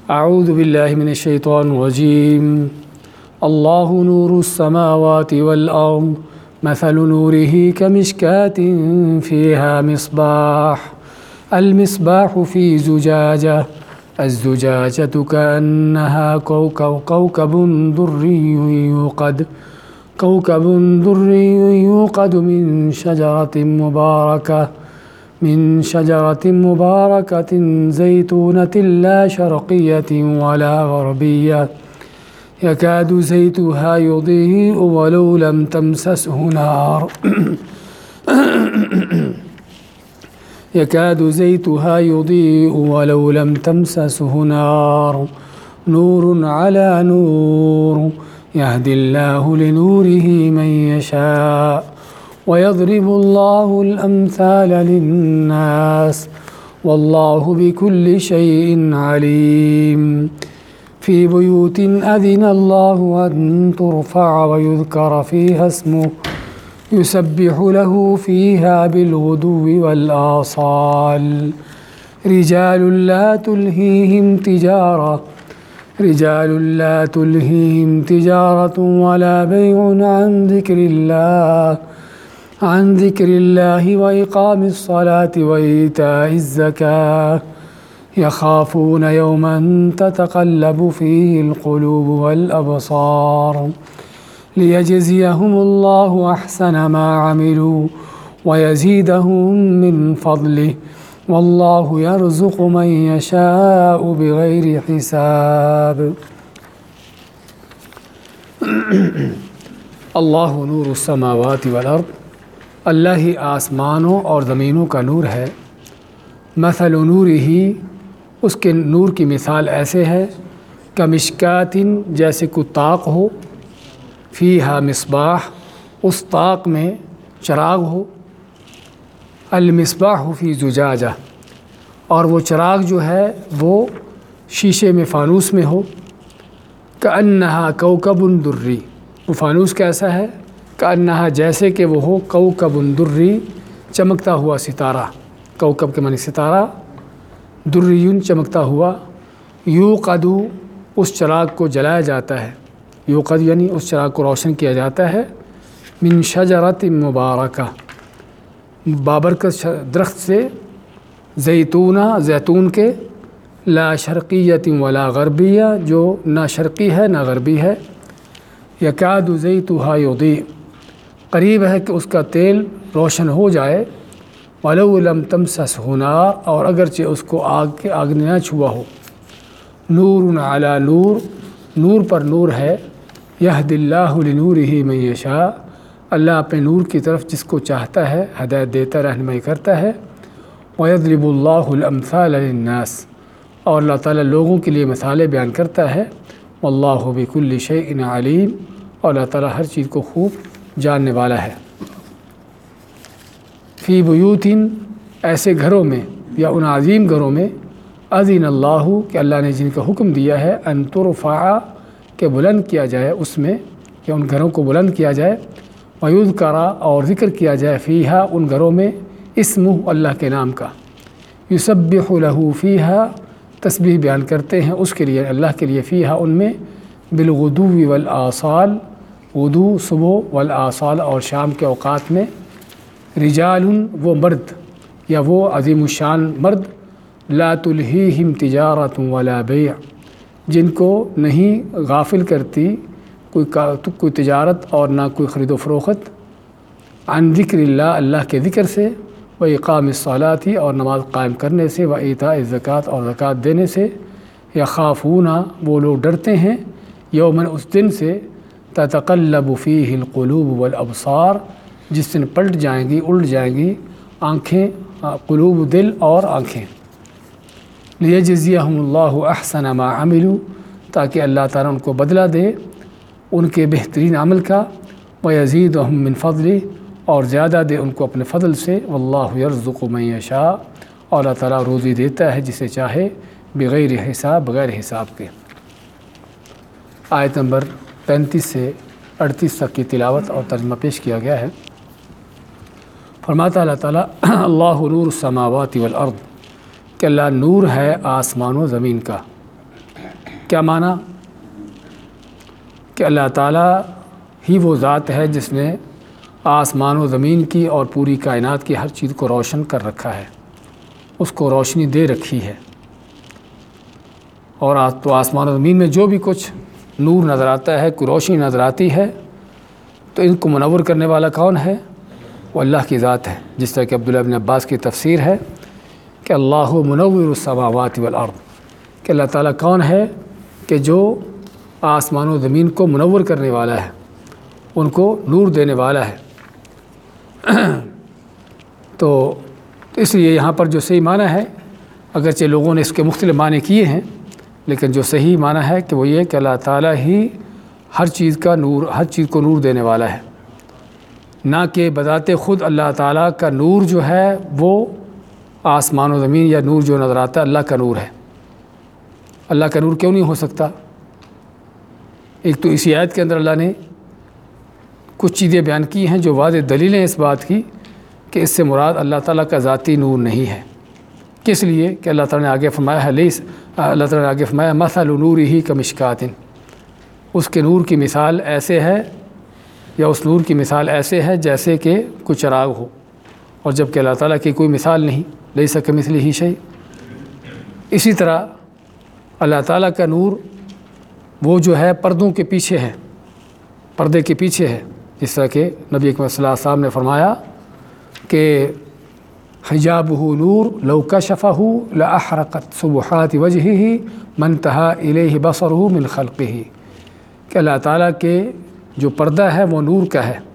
اعوذ باللہ من الشیطان الرجیم اللہ نور السماوات والارض مثل نوره كمشكاة فيها مصباح المصباح في زجاجة الزجاجة كأنها كوكب دري يوقد من شجرة مباركة زيتونة لا شرقية ولا غربية يكاد زيتها يضيء ولو لم تمسسه نار يكاد زيتها يضيء ولو لم تمسسه نار نور على نور يهدي الله لنوره من يشاء ويضرب الله الأمثال للناس والله بكل شيء عليم في بيوت أذن الله أن ترفع ويذكر فيها اسمه يسبح له فيها بالغدو والآصال رجال لا تلهيهم تجارة ولا بيع عن ذكر الله وإقام الصلاة وإيتاء الزكاة يخافون يوما تتقلب فيه القلوب والأبصار ليجزيهم الله أحسن ما عملوا ويزيدهم من فضله والله يرزق من يشاء بغير حساب اللہ نور السماوات والارض، اللہ ہی آسمانوں اور زمینوں کا نور ہے۔ مثل نورہ، اس کے نور کی مثال ایسے ہے کمشکات، جیسے کوئی طاق ہو، فیہا مصباح، اس طاق میں چراغ ہو، المصباح فی زجاجہ، اور وہ چراغ جو ہے وہ شیشے میں فانوس میں ہو، کأنہا کوکب دری، وہ فانوس کیسا ہے؟ کأنہا، جیسے کہ وہ ہو، کوکب دری، چمکتا ہوا ستارہ، کوکب کے معنی ستارہ، دریون، چمکتا ہوا، یوقد، اس چراغ کو جلایا جاتا ہے، یوقد یعنی اس چراغ کو روشن کیا جاتا ہے، من شجرۃ مبارکہ، بابرکت درخت سے، زیتون کے، لا شرقیۃ ولا غربیہ، جو نہ شرقی ہے نہ غربی ہے، یکاد زیتها یضیء، قریب ہے کہ اس کا تیل روشن ہو جائے، ولو لم تمسسہ نار، اور اگرچہ اس کو آگ نے نہ چھوا ہو، نور علی نور، نور پر نور ہے، یہدی اللہ لنورہ من یشاء، اللہ اپنے نور کی طرف جس کو چاہتا ہے ہدایت دیتا، رہنمائی کرتا ہے، وَيَضْرِبُ اللَّهُ الْأَمْثَالَ لِلنَّاسِ، اور اللہ تعالیٰ لوگوں کے لیے مثالیں بیان کرتا ہے، واللہ بکل شیء علیم، اور اللہ تعالیٰ ہر چیز کو خوب جاننے والا ہے۔ فی بیوت، ایسے گھروں میں یا ان عظیم گھروں میں، اذن اللہ، کہ اللہ نے جن کا حکم دیا ہے، ان ترفع، کہ بلند کیا جائے اس میں، کہ ان گھروں کو بلند کیا جائے، ویذکر، اور ذکر کیا جائے، فیہا، ان گھروں میں، اسمہ، اللہ کے نام کا، یسبح لہ فیہا، تسبیح بیان کرتے ہیں اس کے لیے، اللہ کے لیے، فیہا، ان میں، بالغدو والآصال، غدو صبح، والآصال اور شام کے اوقات میں، رجال، وہ مرد یا وہ عظیم الشان مرد، لا تلہیہم تجارت ولا بیع، جن کو نہیں غافل کرتی کوئی تجارت اور نہ کوئی خرید و فروخت، عن ذکر اللہ، اللہ کے ذکر سے، و اقام الصلاۃ، اور نماز قائم کرنے سے، و ایتاء الزکوٰۃ، اور زکوٰۃ دینے سے، یخافون، وہ لوگ ڈرتے ہیں، یومن، اس دن سے، تتقلب فیہ القلوب والابصار، جس دن پلٹ جائیں گی، الٹ جائیں گی آنکھیں، قلوب، دل اور آنکھیں، لیجزیہم اللہ احسن ما عملوا، تاکہ اللہ تعالیٰ ان کو بدلہ دے ان کے بہترین عمل کا، ویزیدہم من فضلہ، اور زیادہ دے ان کو اپنے فضل سے، واللہ یرزق من یشاء، اور اللہ تعالیٰ روزی دیتا ہے جسے چاہے، بغیر حساب، بغیر حساب کے۔ آیت نمبر 35 سے 38 تک کی تلاوت اور ترجمہ پیش کیا گیا ہے۔ فرماتا اللہ تعالیٰ، اللہ نور السماوات والارض، کہ اللہ نور ہے آسمان و زمین کا، کیا معنی؟ کہ اللہ تعالیٰ ہی وہ ذات ہے جس نے آسمان و زمین کی اور پوری کائنات کی ہر چیز کو روشن کر رکھا ہے، اس کو روشنی دے رکھی ہے۔ اور تو آسمان و زمین میں جو بھی کچھ نور نظر آتا ہے، کوئی روشنی نظر آتی ہے، تو ان کو منور کرنے والا کون ہے؟ وہ اللہ کی ذات ہے۔ جس طرح کہ عبداللہ بن عباس کی تفسیر ہے کہ اللہ منور السماوات والارض، کہ اللہ تعالیٰ کون ہے کہ جو آسمان و زمین کو منور کرنے والا ہے، ان کو نور دینے والا ہے۔ تو اس لیے یہاں پر جو صحیح معنی ہے، اگرچہ لوگوں نے اس کے مختلف معنی کیے ہیں، لیکن جو صحیح معنی ہے کہ وہ یہ کہ اللہ تعالیٰ ہی ہر چیز کو نور دینے والا ہے، نہ کہ بذات خود اللہ تعالیٰ کا نور جو ہے وہ آسمان و زمین یا نور جو نظر آتا ہے اللہ کا نور ہے۔ اللہ کا نور کیوں نہیں ہو سکتا؟ ایک تو اسی آیت کے اندر اللہ نے کچھ چیزیں بیان کی ہیں جو واضح دلیل ہیں اس بات کی کہ اس سے مراد اللہ تعالیٰ کا ذاتی نور نہیں ہے۔ کس لیے؟ کہ اللہ تعالیٰ نے آگے فرمایا اللہ تعالیٰ نے آگے فرمایا مثل نورہ کمشکات، اس کے نور کی مثال ایسے ہے، یا اس نور کی مثال ایسے ہے جیسے کہ کوئی چراغ ہو، اور جب کہ اللہ تعالیٰ کی کوئی مثال نہیں، لیس کمثلہ شیء۔ اسی طرح اللہ تعالیٰ کا نور وہ جو ہے پردوں کے پیچھے ہے، پردے کے پیچھے ہے، جس طرح کہ نبی اکرم صلی اللہ علیہ وسلم نے فرمایا کہ حجابہ نور لو کشفہ لاحرقت سبحات وجہہ ما انتہا الیہ بصرہ من خلقہ، کہ اللہ تعالیٰ کے جو پردہ ہے وہ نور کا ہے،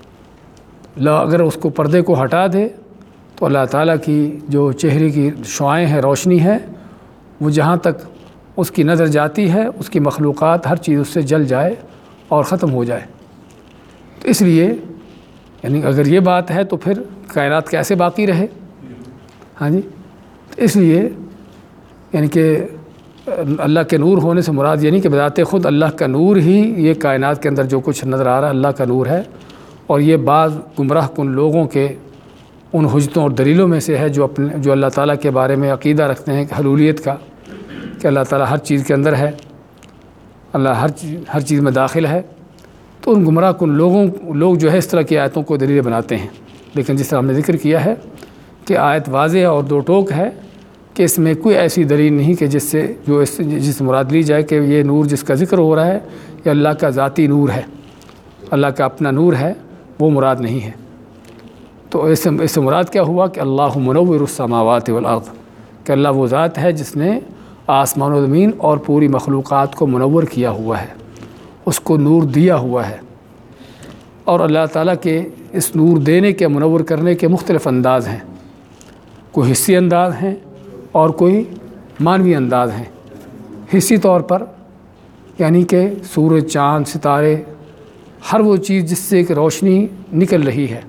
اگر اس کو پردے کو ہٹا دے تو اللہ تعالیٰ کی جو چہرے کی شعاعیں ہیں، روشنی ہے، وہ جہاں تک اس کی نظر جاتی ہے اس کی مخلوقات ہر چیز اس سے جل جائے اور ختم ہو جائے۔ تو اس لیے یعنی اگر یہ بات ہے تو پھر کائنات کیسے باقی رہے؟ ہاں جی، تو اس لیے یعنی کہ اللہ کے نور ہونے سے مراد یہ نہیں کہ بذات خود اللہ کا نور ہی یہ کائنات کے اندر جو کچھ نظر آ رہا ہے اللہ کا نور ہے، اور یہ بعض گمراہ کن لوگوں کے ان حجتوں اور دلیلوں میں سے ہے جو اللہ تعالیٰ کے بارے میں عقیدہ رکھتے ہیں کہ حلولیت کا، کہ اللہ تعالیٰ ہر چیز کے اندر ہے، اللہ ہر چیز میں داخل ہے۔ تو ان گمراہ کن لوگ جو ہے اس طرح کی آیتوں کو دلیل بناتے ہیں، لیکن جس طرح ہم نے ذکر کیا ہے کہ آیت واضح اور دو ٹوک ہے کہ اس میں کوئی ایسی دلیل نہیں کہ جس سے مراد لی جائے کہ یہ نور جس کا ذکر ہو رہا ہے یہ اللہ کا ذاتی نور ہے، اللہ کا اپنا نور ہے، وہ مراد نہیں ہے۔ تو اس سے مراد کیا ہوا کہ اللہ منور السماوات والارض، کہ اللہ وہ ذات ہے جس نے آسمان و زمین اور پوری مخلوقات کو منور کیا ہوا ہے، اس کو نور دیا ہوا ہے۔ اور اللہ تعالیٰ کے اس نور دینے کے منور کرنے کے مختلف انداز ہیں، کوئی حصی انداز ہیں اور کوئی معنوی انداز ہیں۔ حصی طور پر یعنی کہ سورج، چاند، ستارے، ہر وہ چیز جس سے ایک روشنی نکل رہی ہے،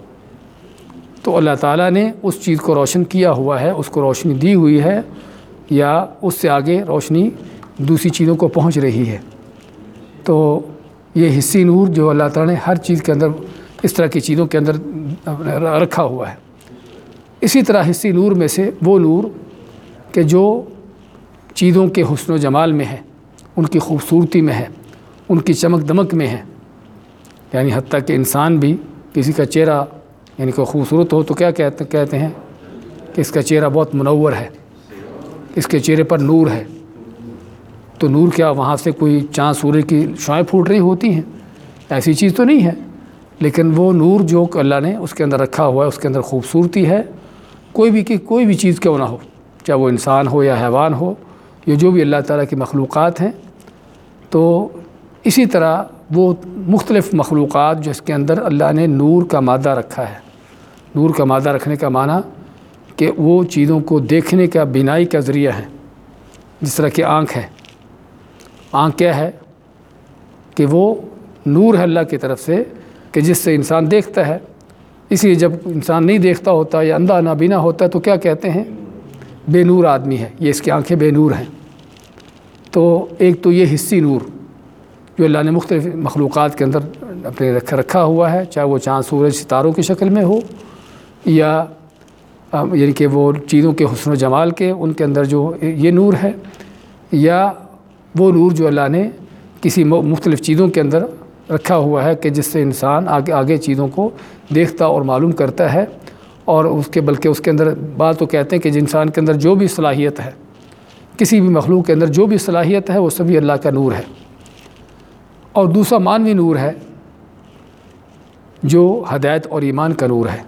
تو اللہ تعالیٰ نے اس چیز کو روشن کیا ہوا ہے، اس کو روشنی دی ہوئی ہے، یا اس سے آگے روشنی دوسری چیزوں کو پہنچ رہی ہے۔ تو یہ حصی نور جو اللہ تعالیٰ نے ہر چیز کے اندر اس طرح کی چیزوں کے اندر رکھا ہوا ہے۔ اسی طرح حصی نور میں سے وہ نور کہ جو چیزوں کے حسن و جمال میں ہے، ان کی خوبصورتی میں ہے، ان کی چمک دمک میں ہے، یعنی حتیٰ کہ انسان بھی کسی کا چہرہ یعنی کوئی خوبصورت ہو تو کیا کہتے ہیں کہ اس کا چہرہ بہت منور ہے، اس کے چہرے پر نور ہے۔ تو نور کیا وہاں سے کوئی چاند سورج کی شعاعیں پھوٹ رہی ہوتی ہیں؟ ایسی چیز تو نہیں ہے، لیکن وہ نور جو اللہ نے اس کے اندر رکھا ہوا ہے، اس کے اندر خوبصورتی ہے، کوئی بھی چیز کیوں نہ ہو، چاہے وہ انسان ہو یا حیوان ہو، یہ جو بھی اللہ تعالیٰ کی مخلوقات ہیں۔ تو اسی طرح وہ مختلف مخلوقات جو اس کے اندر اللہ نے نور کا مادہ رکھا ہے، نور کا مادہ رکھنے کا معنی کہ وہ چیزوں کو دیکھنے کا بینائی کا ذریعہ ہے۔ جس طرح کہ آنکھ ہے، آنکھ کیا ہے کہ وہ نور ہے اللہ کی طرف سے کہ جس سے انسان دیکھتا ہے۔ اس لیے جب انسان نہیں دیکھتا ہوتا یا اندھا نابینا ہوتا ہے تو کیا کہتے ہیں؟ بے نور آدمی ہے، یہ اس کی آنکھیں بے نور ہیں۔ تو ایک تو یہ حصی نور جو اللہ نے مختلف مخلوقات کے اندر اپنے رکھا ہوا ہے، چاہے وہ چاند سورج ستاروں کی شکل میں ہو، یا یعنی کہ وہ چیزوں کے حسن و جمال کے ان کے اندر جو یہ نور ہے، یا وہ نور جو اللہ نے کسی مختلف چیزوں کے اندر رکھا ہوا ہے کہ جس سے انسان آگے چیزوں کو دیکھتا اور معلوم کرتا ہے، اور بلکہ اس کے اندر بات تو کہتے ہیں کہ انسان کے اندر جو بھی صلاحیت ہے، کسی بھی مخلوق کے اندر جو بھی صلاحیت ہے وہ سبھی اللہ کا نور ہے۔ اور دوسرا مانوی نور ہے جو ہدایت اور ایمان کا نور ہے،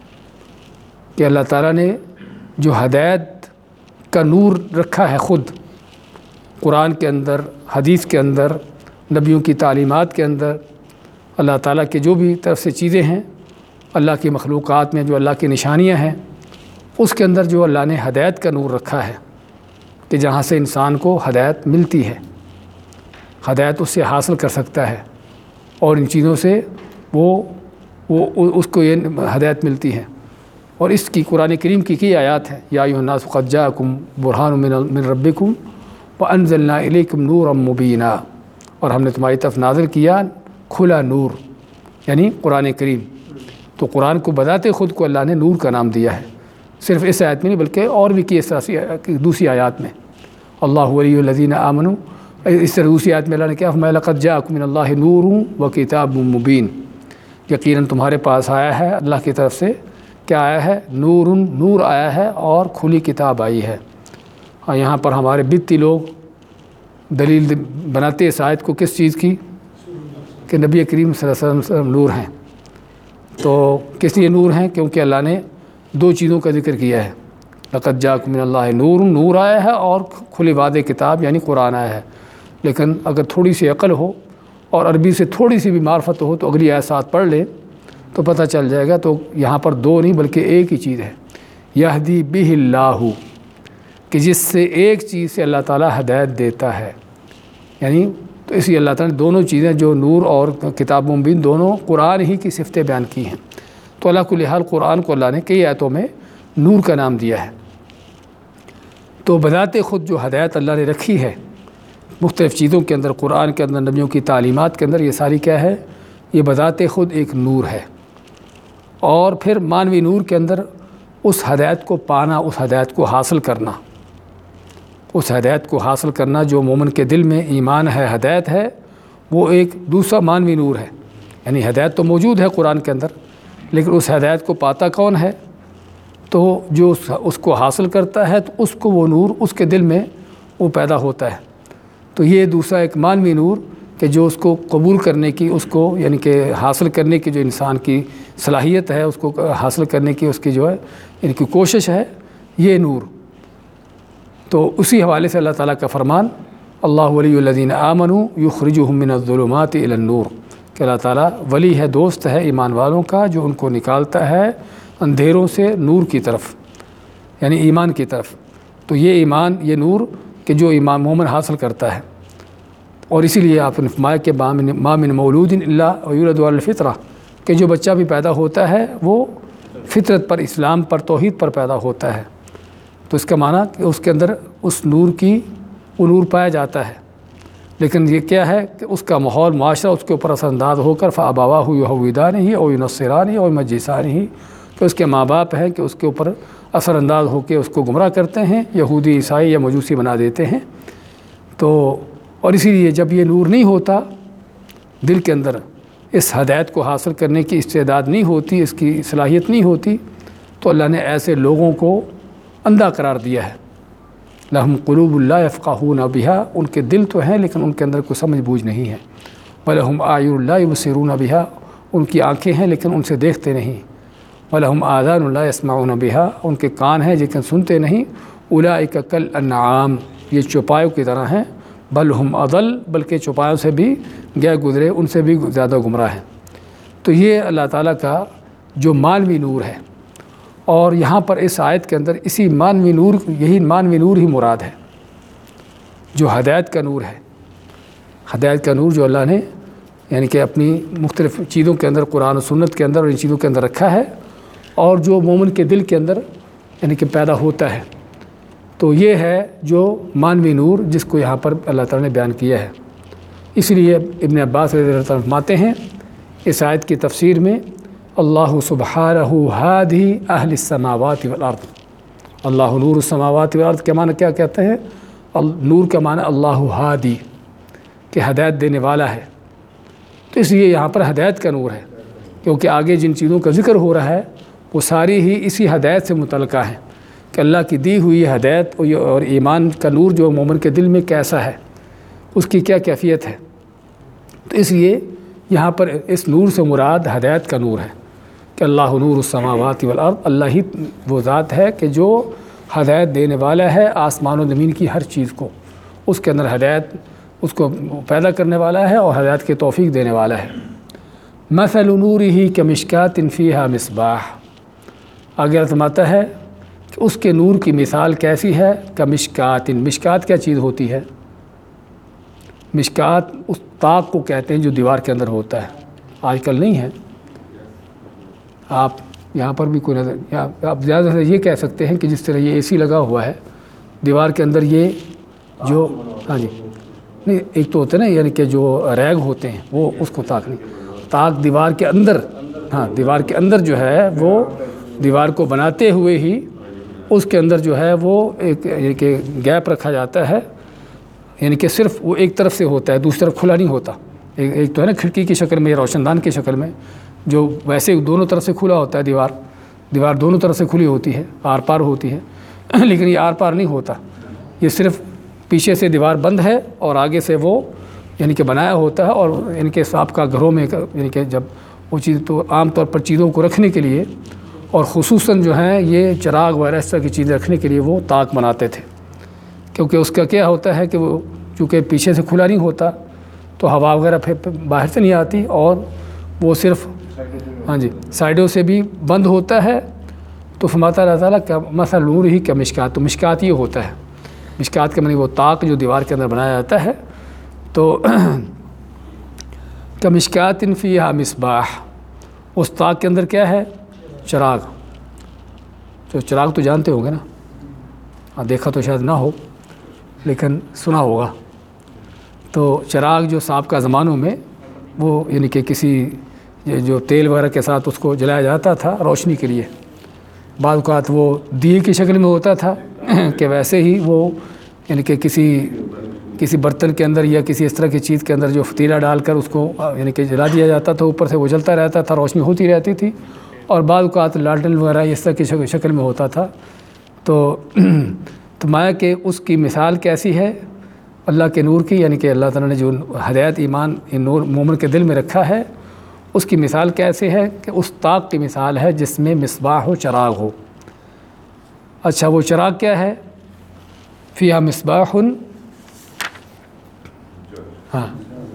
کہ اللہ تعالیٰ نے جو ہدایت کا نور رکھا ہے خود قرآن کے اندر، حدیث کے اندر، نبیوں کی تعلیمات کے اندر، اللہ تعالیٰ کے جو بھی طرف سے چیزیں ہیں، اللہ کی مخلوقات میں جو اللہ کی نشانیاں ہیں، اس کے اندر جو اللہ نے ہدایت کا نور رکھا ہے کہ جہاں سے انسان کو ہدایت ملتی ہے، ہدایت اس سے حاصل کر سکتا ہے، اور ان چیزوں سے وہ اس کو یہ ہدایت ملتی ہے۔ اور اس کی قرآن کریم کی کئی آیات ہیں، یا ایھا الناس قد جاءکم برہان من ربکم وانزلنا الیکم نورا مبینا، اور ہم نے تمہاری طرف نازل کیا کھلا نور، یعنی قرآن کریم۔ تو قرآن کو بذات خود کو اللہ نے نور کا نام دیا ہے، صرف اس آیت میں نہیں بلکہ اور بھی کی دوسری آیات میں۔ اللہ ولی الذین آمنوا، اس طرح دوسری آیت میں اللہ نے کیا فرمایا، لقد جاءکم من اللہ نور وکتاب مبین، یقیناً تمہارے پاس آیا ہے اللہ کی طرف سے کیا آیا ہے، نور آیا ہے اور کھلی کتاب آئی ہے۔ اور یہاں پر ہمارے بدتی لوگ دلیل بناتے اس آیت کو کس چیز کی، کہ نبی کریم صلی اللہ علیہ وسلم نور ہیں۔ تو کس لیے نور ہیں؟ کیونکہ اللہ نے دو چیزوں کا ذکر کیا ہے، لقد جاءکم من اللہ نور آیا ہے اور کھلی واضح کتاب یعنی قرآن آیا ہے۔ لیکن اگر تھوڑی سی عقل ہو اور عربی سے تھوڑی سی بھی معرفت ہو تو اگلی آیت ساتھ پڑھ لے تو پتہ چل جائے گا۔ تو یہاں پر دو نہیں بلکہ ایک ہی چیز ہے، یہدی بہ اللہ، کہ جس سے ایک چیز سے اللہ تعالیٰ ہدایت دیتا ہے، یعنی تو اسی اللہ تعالیٰ نے دونوں چیزیں جو نور اور کتاب مبین دونوں قرآن ہی کی صفتیں بیان کی ہیں۔ تو اللہ کل حال قرآن کو اللہ نے کئی آیتوں میں نور کا نام دیا ہے۔ تو بذات خود جو ہدایت اللہ نے رکھی ہے مختلف چیزوں کے اندر، قرآن کے اندر، نبیوں کی تعلیمات کے اندر، یہ ساری کیا ہے، یہ بذات خود ایک نور ہے۔ اور پھر مانوی نور کے اندر اس ہدایت کو پانا، اس ہدایت کو حاصل کرنا، اس ہدایت کو حاصل کرنا جو مومن کے دل میں ایمان ہے، ہدایت ہے، وہ ایک دوسرا مانوی نور ہے۔ یعنی ہدایت تو موجود ہے قرآن کے اندر، لیکن اس ہدایت کو پاتا کون ہے؟ تو جو اس کو حاصل کرتا ہے تو اس کو وہ نور اس کے دل میں وہ پیدا ہوتا ہے۔ تو یہ دوسرا ایک مانوی نور کہ جو اس کو قبول کرنے کی، اس کو یعنی کہ حاصل کرنے کی جو انسان کی صلاحیت ہے، اس کو حاصل کرنے کی اس کی جو ہے یعنی کہ کوشش ہے، یہ نور۔ تو اسی حوالے سے اللہ تعالیٰ کا فرمان، اللہ ولی الذین آمنوا یخرجہم من الظلمات الی النور، کہ اللہ تعالیٰ ولی ہے، دوست ہے ایمان والوں کا جو ان کو نکالتا ہے اندھیروں سے نور کی طرف، یعنی ایمان کی طرف۔ تو یہ ایمان، یہ نور کہ جو ایمان مومن حاصل کرتا ہے، اور اسی لیے آپ نے فرمایا کہ ما من مولود الا ویولد علی الفطرہ، کہ جو بچہ بھی پیدا ہوتا ہے وہ فطرت پر، اسلام پر، توحید پر پیدا ہوتا ہے۔ تو اس کا معنی کہ اس کے اندر اس نور کی وہ نور پایا جاتا ہے، لیکن یہ کیا ہے کہ اس کا ماحول، معاشرہ اس کے اوپر اثر انداز ہو کر فابواہ یہودانہ او ینصرانہ او یمجسانہ، کہ اس کے ماں باپ ہیں کہ اس کے اوپر اثر انداز ہو کے اس کو گمراہ کرتے ہیں، یہودی، عیسائی یا مجوسی بنا دیتے ہیں۔ تو اور اسی لیے جب یہ نور نہیں ہوتا دل کے اندر، اس ہدایت کو حاصل کرنے کی استعداد نہیں ہوتی، اس کی صلاحیت نہیں ہوتی، تو اللہ نے ایسے لوگوں کو اندھا قرار دیا ہے۔ لہم قلوب لا یفقہون بہا، ان کے دل تو ہیں لیکن ان کے اندر کوئی سمجھ بوجھ نہیں ہے۔ ولہم اعین لا یبصرون بہا، ان کی آنکھیں ہیں لیکن ان سے دیکھتے نہیں۔ ولہم آذان لا یسمعون بہا، ان کے کان ہیں لیکن سنتے نہیں۔ اولئک کالانعام، یہ چوپایوں کی طرح ہیں۔ بل ہم اضل، بلکہ چوپایوں سے بھی گئے گزرے، ان سے بھی زیادہ گمراہ ہیں۔ تو یہ اللہ تعالیٰ کا جو مانوی نور ہے، اور یہاں پر اس آیت کے اندر اسی مانوی نور، یہی مانوی نور ہی مراد ہے جو ہدایت کا نور ہے۔ ہدایت کا نور جو اللہ نے یعنی کہ اپنی مختلف چیزوں کے اندر، قرآن و سنت کے اندر اور ان چیزوں کے اندر رکھا ہے، اور جو مومن کے دل کے اندر یعنی کہ پیدا ہوتا ہے۔ تو یہ ہے جو مانوی نور جس کو یہاں پر اللہ تعالیٰ نے بیان کیا ہے۔ اس لیے ابن عباس رضی اللہ عنہ فرماتے ہیں اس آیت کی تفسیر میں، اللہ سبحانہ ہادی اہل السماوات والارض، اللہ نور السماوات والارض کے معنی کیا کہتے ہیں؟ نور کا معنی اللہ ہادی کہ ہدایت دینے والا ہے، تو اس لیے یہاں پر ہدایت کا نور ہے، کیونکہ آگے جن چیزوں کا ذکر ہو رہا ہے وہ ساری ہی اسی ہدایت سے متعلقہ ہیں کہ اللہ کی دی ہوئی ہدایت اور ایمان کا نور جو مومن کے دل میں کیسا ہے، اس کی کیا کیفیت ہے۔ تو اس لیے یہاں پر اس نور سے مراد ہدایت کا نور ہے کہ اللہ نور السماوات والارض، اللہ ہی وہ ذات ہے کہ جو ہدایت دینے والا ہے آسمان و زمین کی ہر چیز کو، اس کے اندر ہدایت اس کو پیدا کرنے والا ہے اور ہدایت کی توفیق دینے والا ہے۔ مثل نورہ کمشکات فیہا مصباح، آگے فرماتا ہے کہ اس کے نور کی مثال کیسی ہے، کمشکات، مشکات کیا چیز ہوتی ہے؟ مشکات اس طاق کو کہتے ہیں جو دیوار کے اندر ہوتا ہے، آج کل نہیں ہے، آپ یہاں پر بھی کوئی نظر، آپ زیادہ سے یہ کہہ سکتے ہیں کہ جس طرح یہ اے سی لگا ہوا ہے دیوار کے اندر، یہ جو ہاں جی نہیں، ایک تو ہوتا ہے نا یعنی کہ جو ریگ ہوتے ہیں وہ اس کو طاق نہیں، طاق دیوار کے اندر، ہاں دیوار کے اندر جو ہے وہ دیوار کو بناتے ہوئے ہی اس کے اندر جو ہے وہ ایک یعنی کہ گیپ رکھا جاتا ہے، یعنی کہ صرف وہ ایک طرف سے ہوتا ہے، دوسری طرف کھلا نہیں ہوتا، ایک تو ہے نا کھڑکی کی شکل میں یا روشن دان کی شکل میں، جو ویسے دونوں طرف سے کھلا ہوتا ہے، دیوار دونوں طرف سے کھلی ہوتی ہے، آر پار ہوتی ہے، لیکن یہ آر پار نہیں ہوتا، یہ صرف پیچھے سے دیوار بند ہے اور آگے سے وہ یعنی کہ بنایا ہوتا ہے، اور یعنی کہ آپ کا گھروں میں یعنی کہ جب وہ چیز تو عام طور پر چیزوں کو رکھنے کے لیے اور خصوصاً جو ہیں یہ چراغ وغیرہ اس طرح کی چیزیں رکھنے کے لیے وہ طاق بناتے تھے، کیونکہ اس کا کیا ہوتا ہے کہ وہ چونکہ پیچھے سے کھلا نہیں ہوتا تو ہوا وغیرہ پھر باہر سے نہیں آتی، اور وہ صرف ہاں جی سائڈوں سے بھی بند ہوتا ہے، تو فرماتا اللہ تعالیٰ کا مثل نور ہی کا مشکات، تو مشکات یہ ہوتا ہے، مشکات کے معنی وہ طاق جو دیوار کے اندر بنایا جاتا ہے، تو کمشکات فیہا مصباح، اس طاق کے اندر کیا ہے؟ چراغ، جو چراغ تو جانتے ہوں گے نا، دیکھا تو شاید نہ ہو لیکن سنا ہوگا، تو چراغ جو سابقہ زمانوں میں وہ یعنی کہ کسی جو تیل وغیرہ کے ساتھ اس کو جلایا جاتا تھا روشنی کے لیے، بعض اوقات وہ دیے کی شکل میں ہوتا تھا کہ ویسے ہی وہ یعنی کہ کسی برتن کے اندر یا کسی اس طرح کی چیز کے اندر جو فتیلہ ڈال کر اس کو یعنی کہ جلا دیا جاتا تھا، اوپر سے وہ جلتا رہتا تھا، روشنی ہوتی رہتی تھی، اور بعض اوقات لالٹن وغیرہ اس طرح کی شکل میں ہوتا تھا، تو مایا کہ اس کی مثال کیسی ہے اللہ کے نور کی، یعنی کہ اللہ تعالیٰ نے جو ہدایت ایمان نور مومن کے دل میں رکھا ہے، اس کی مثال کیسے ہے کہ اس طاق کی مثال ہے جس میں مصباح ہو، چراغ ہو۔ اچھا وہ چراغ کیا ہے؟ فیہا مصباح، ہاں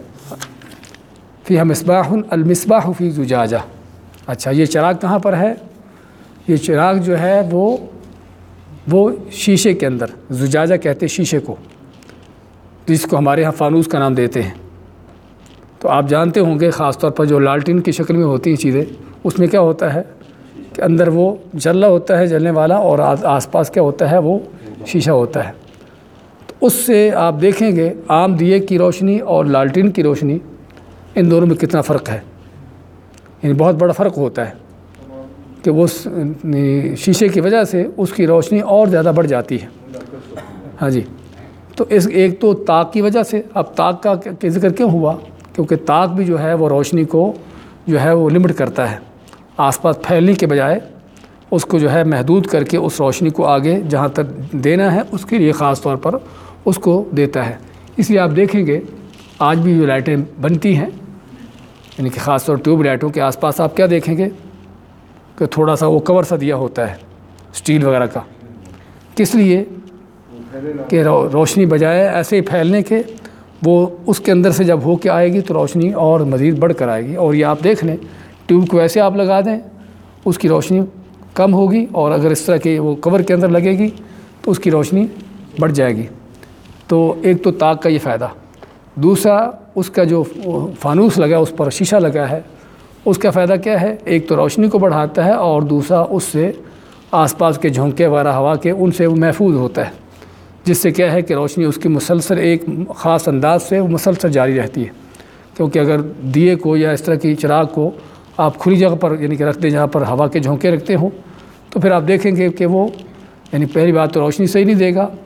فیہا مصباح، المصباح فی زجاجہ۔ اچھا یہ چراغ کہاں پر ہے؟ یہ چراغ جو ہے وہ شیشے کے اندر، زجاجہ کہتے ہیں شیشے کو، جس کو ہمارے ہاں فانوس کا نام دیتے ہیں۔ تو آپ جانتے ہوں گے خاص طور پر جو لالٹین کی شکل میں ہوتی ہیں چیزیں، اس میں کیا ہوتا ہے کہ اندر وہ جل رہا ہوتا ہے، جلنے والا، اور آس پاس کیا ہوتا ہے وہ شیشہ ہوتا ہے۔ تو اس سے آپ دیکھیں گے عام دیے کی روشنی اور لالٹین کی روشنی، ان دونوں میں کتنا فرق ہے، یعنی بہت بڑا فرق ہوتا ہے کہ وہ شیشے کی وجہ سے اس کی روشنی اور زیادہ بڑھ جاتی ہے۔ ہاں جی، تو اس ایک تو طاق کی وجہ سے، اب طاق کا ذکر کیوں ہوا؟ کیونکہ طاق بھی جو ہے وہ روشنی کو جو ہے وہ لمٹ کرتا ہے، آس پاس پھیلنے کے بجائے اس کو جو ہے محدود کر کے اس روشنی کو آگے جہاں تک دینا ہے اس کے لیے خاص طور پر اس کو دیتا ہے۔ اس لیے آپ دیکھیں گے آج بھی جو لائٹیں بنتی ہیں، یعنی کہ خاص طور ٹیوب لائٹوں کے آس پاس آپ کیا دیکھیں گے کہ تھوڑا سا وہ کور سا دیا ہوتا ہے اسٹیل وغیرہ کا، کس لیے کہ روشنی بجائے ایسے ہی پھیلنے کے، وہ اس کے اندر سے جب ہو کے آئے گی تو روشنی اور مزید بڑھ کر آئے گی۔ اور یہ آپ دیکھ لیں ٹیوب کو ایسے آپ لگا دیں اس کی روشنی کم ہوگی، اور اگر اس طرح کے وہ کور کے اندر لگے گی تو اس کی روشنی بڑھ جائے گی۔ تو ایک تو طاق کا یہ فائدہ، دوسرا اس کا جو فانوس لگا اس پر شیشہ لگا ہے، اس کا فائدہ کیا ہے؟ ایک تو روشنی کو بڑھاتا ہے، اور دوسرا اس سے آس پاس کے جھونکے وغیرہ ہوا کے ان سے وہ محفوظ ہوتا ہے، جس سے کیا ہے کہ روشنی اس کی مسلسل ایک خاص انداز سے وہ مسلسل جاری رہتی ہے۔ کیونکہ اگر دیے کو یا اس طرح کی چراغ کو آپ کھلی جگہ پر یعنی کہ رکھ دیں جہاں پر ہوا کے جھونکے رکھتے ہوں، تو پھر آپ دیکھیں گے کہ وہ یعنی پہلی بات تو روشنی صحیح نہیں دے گا،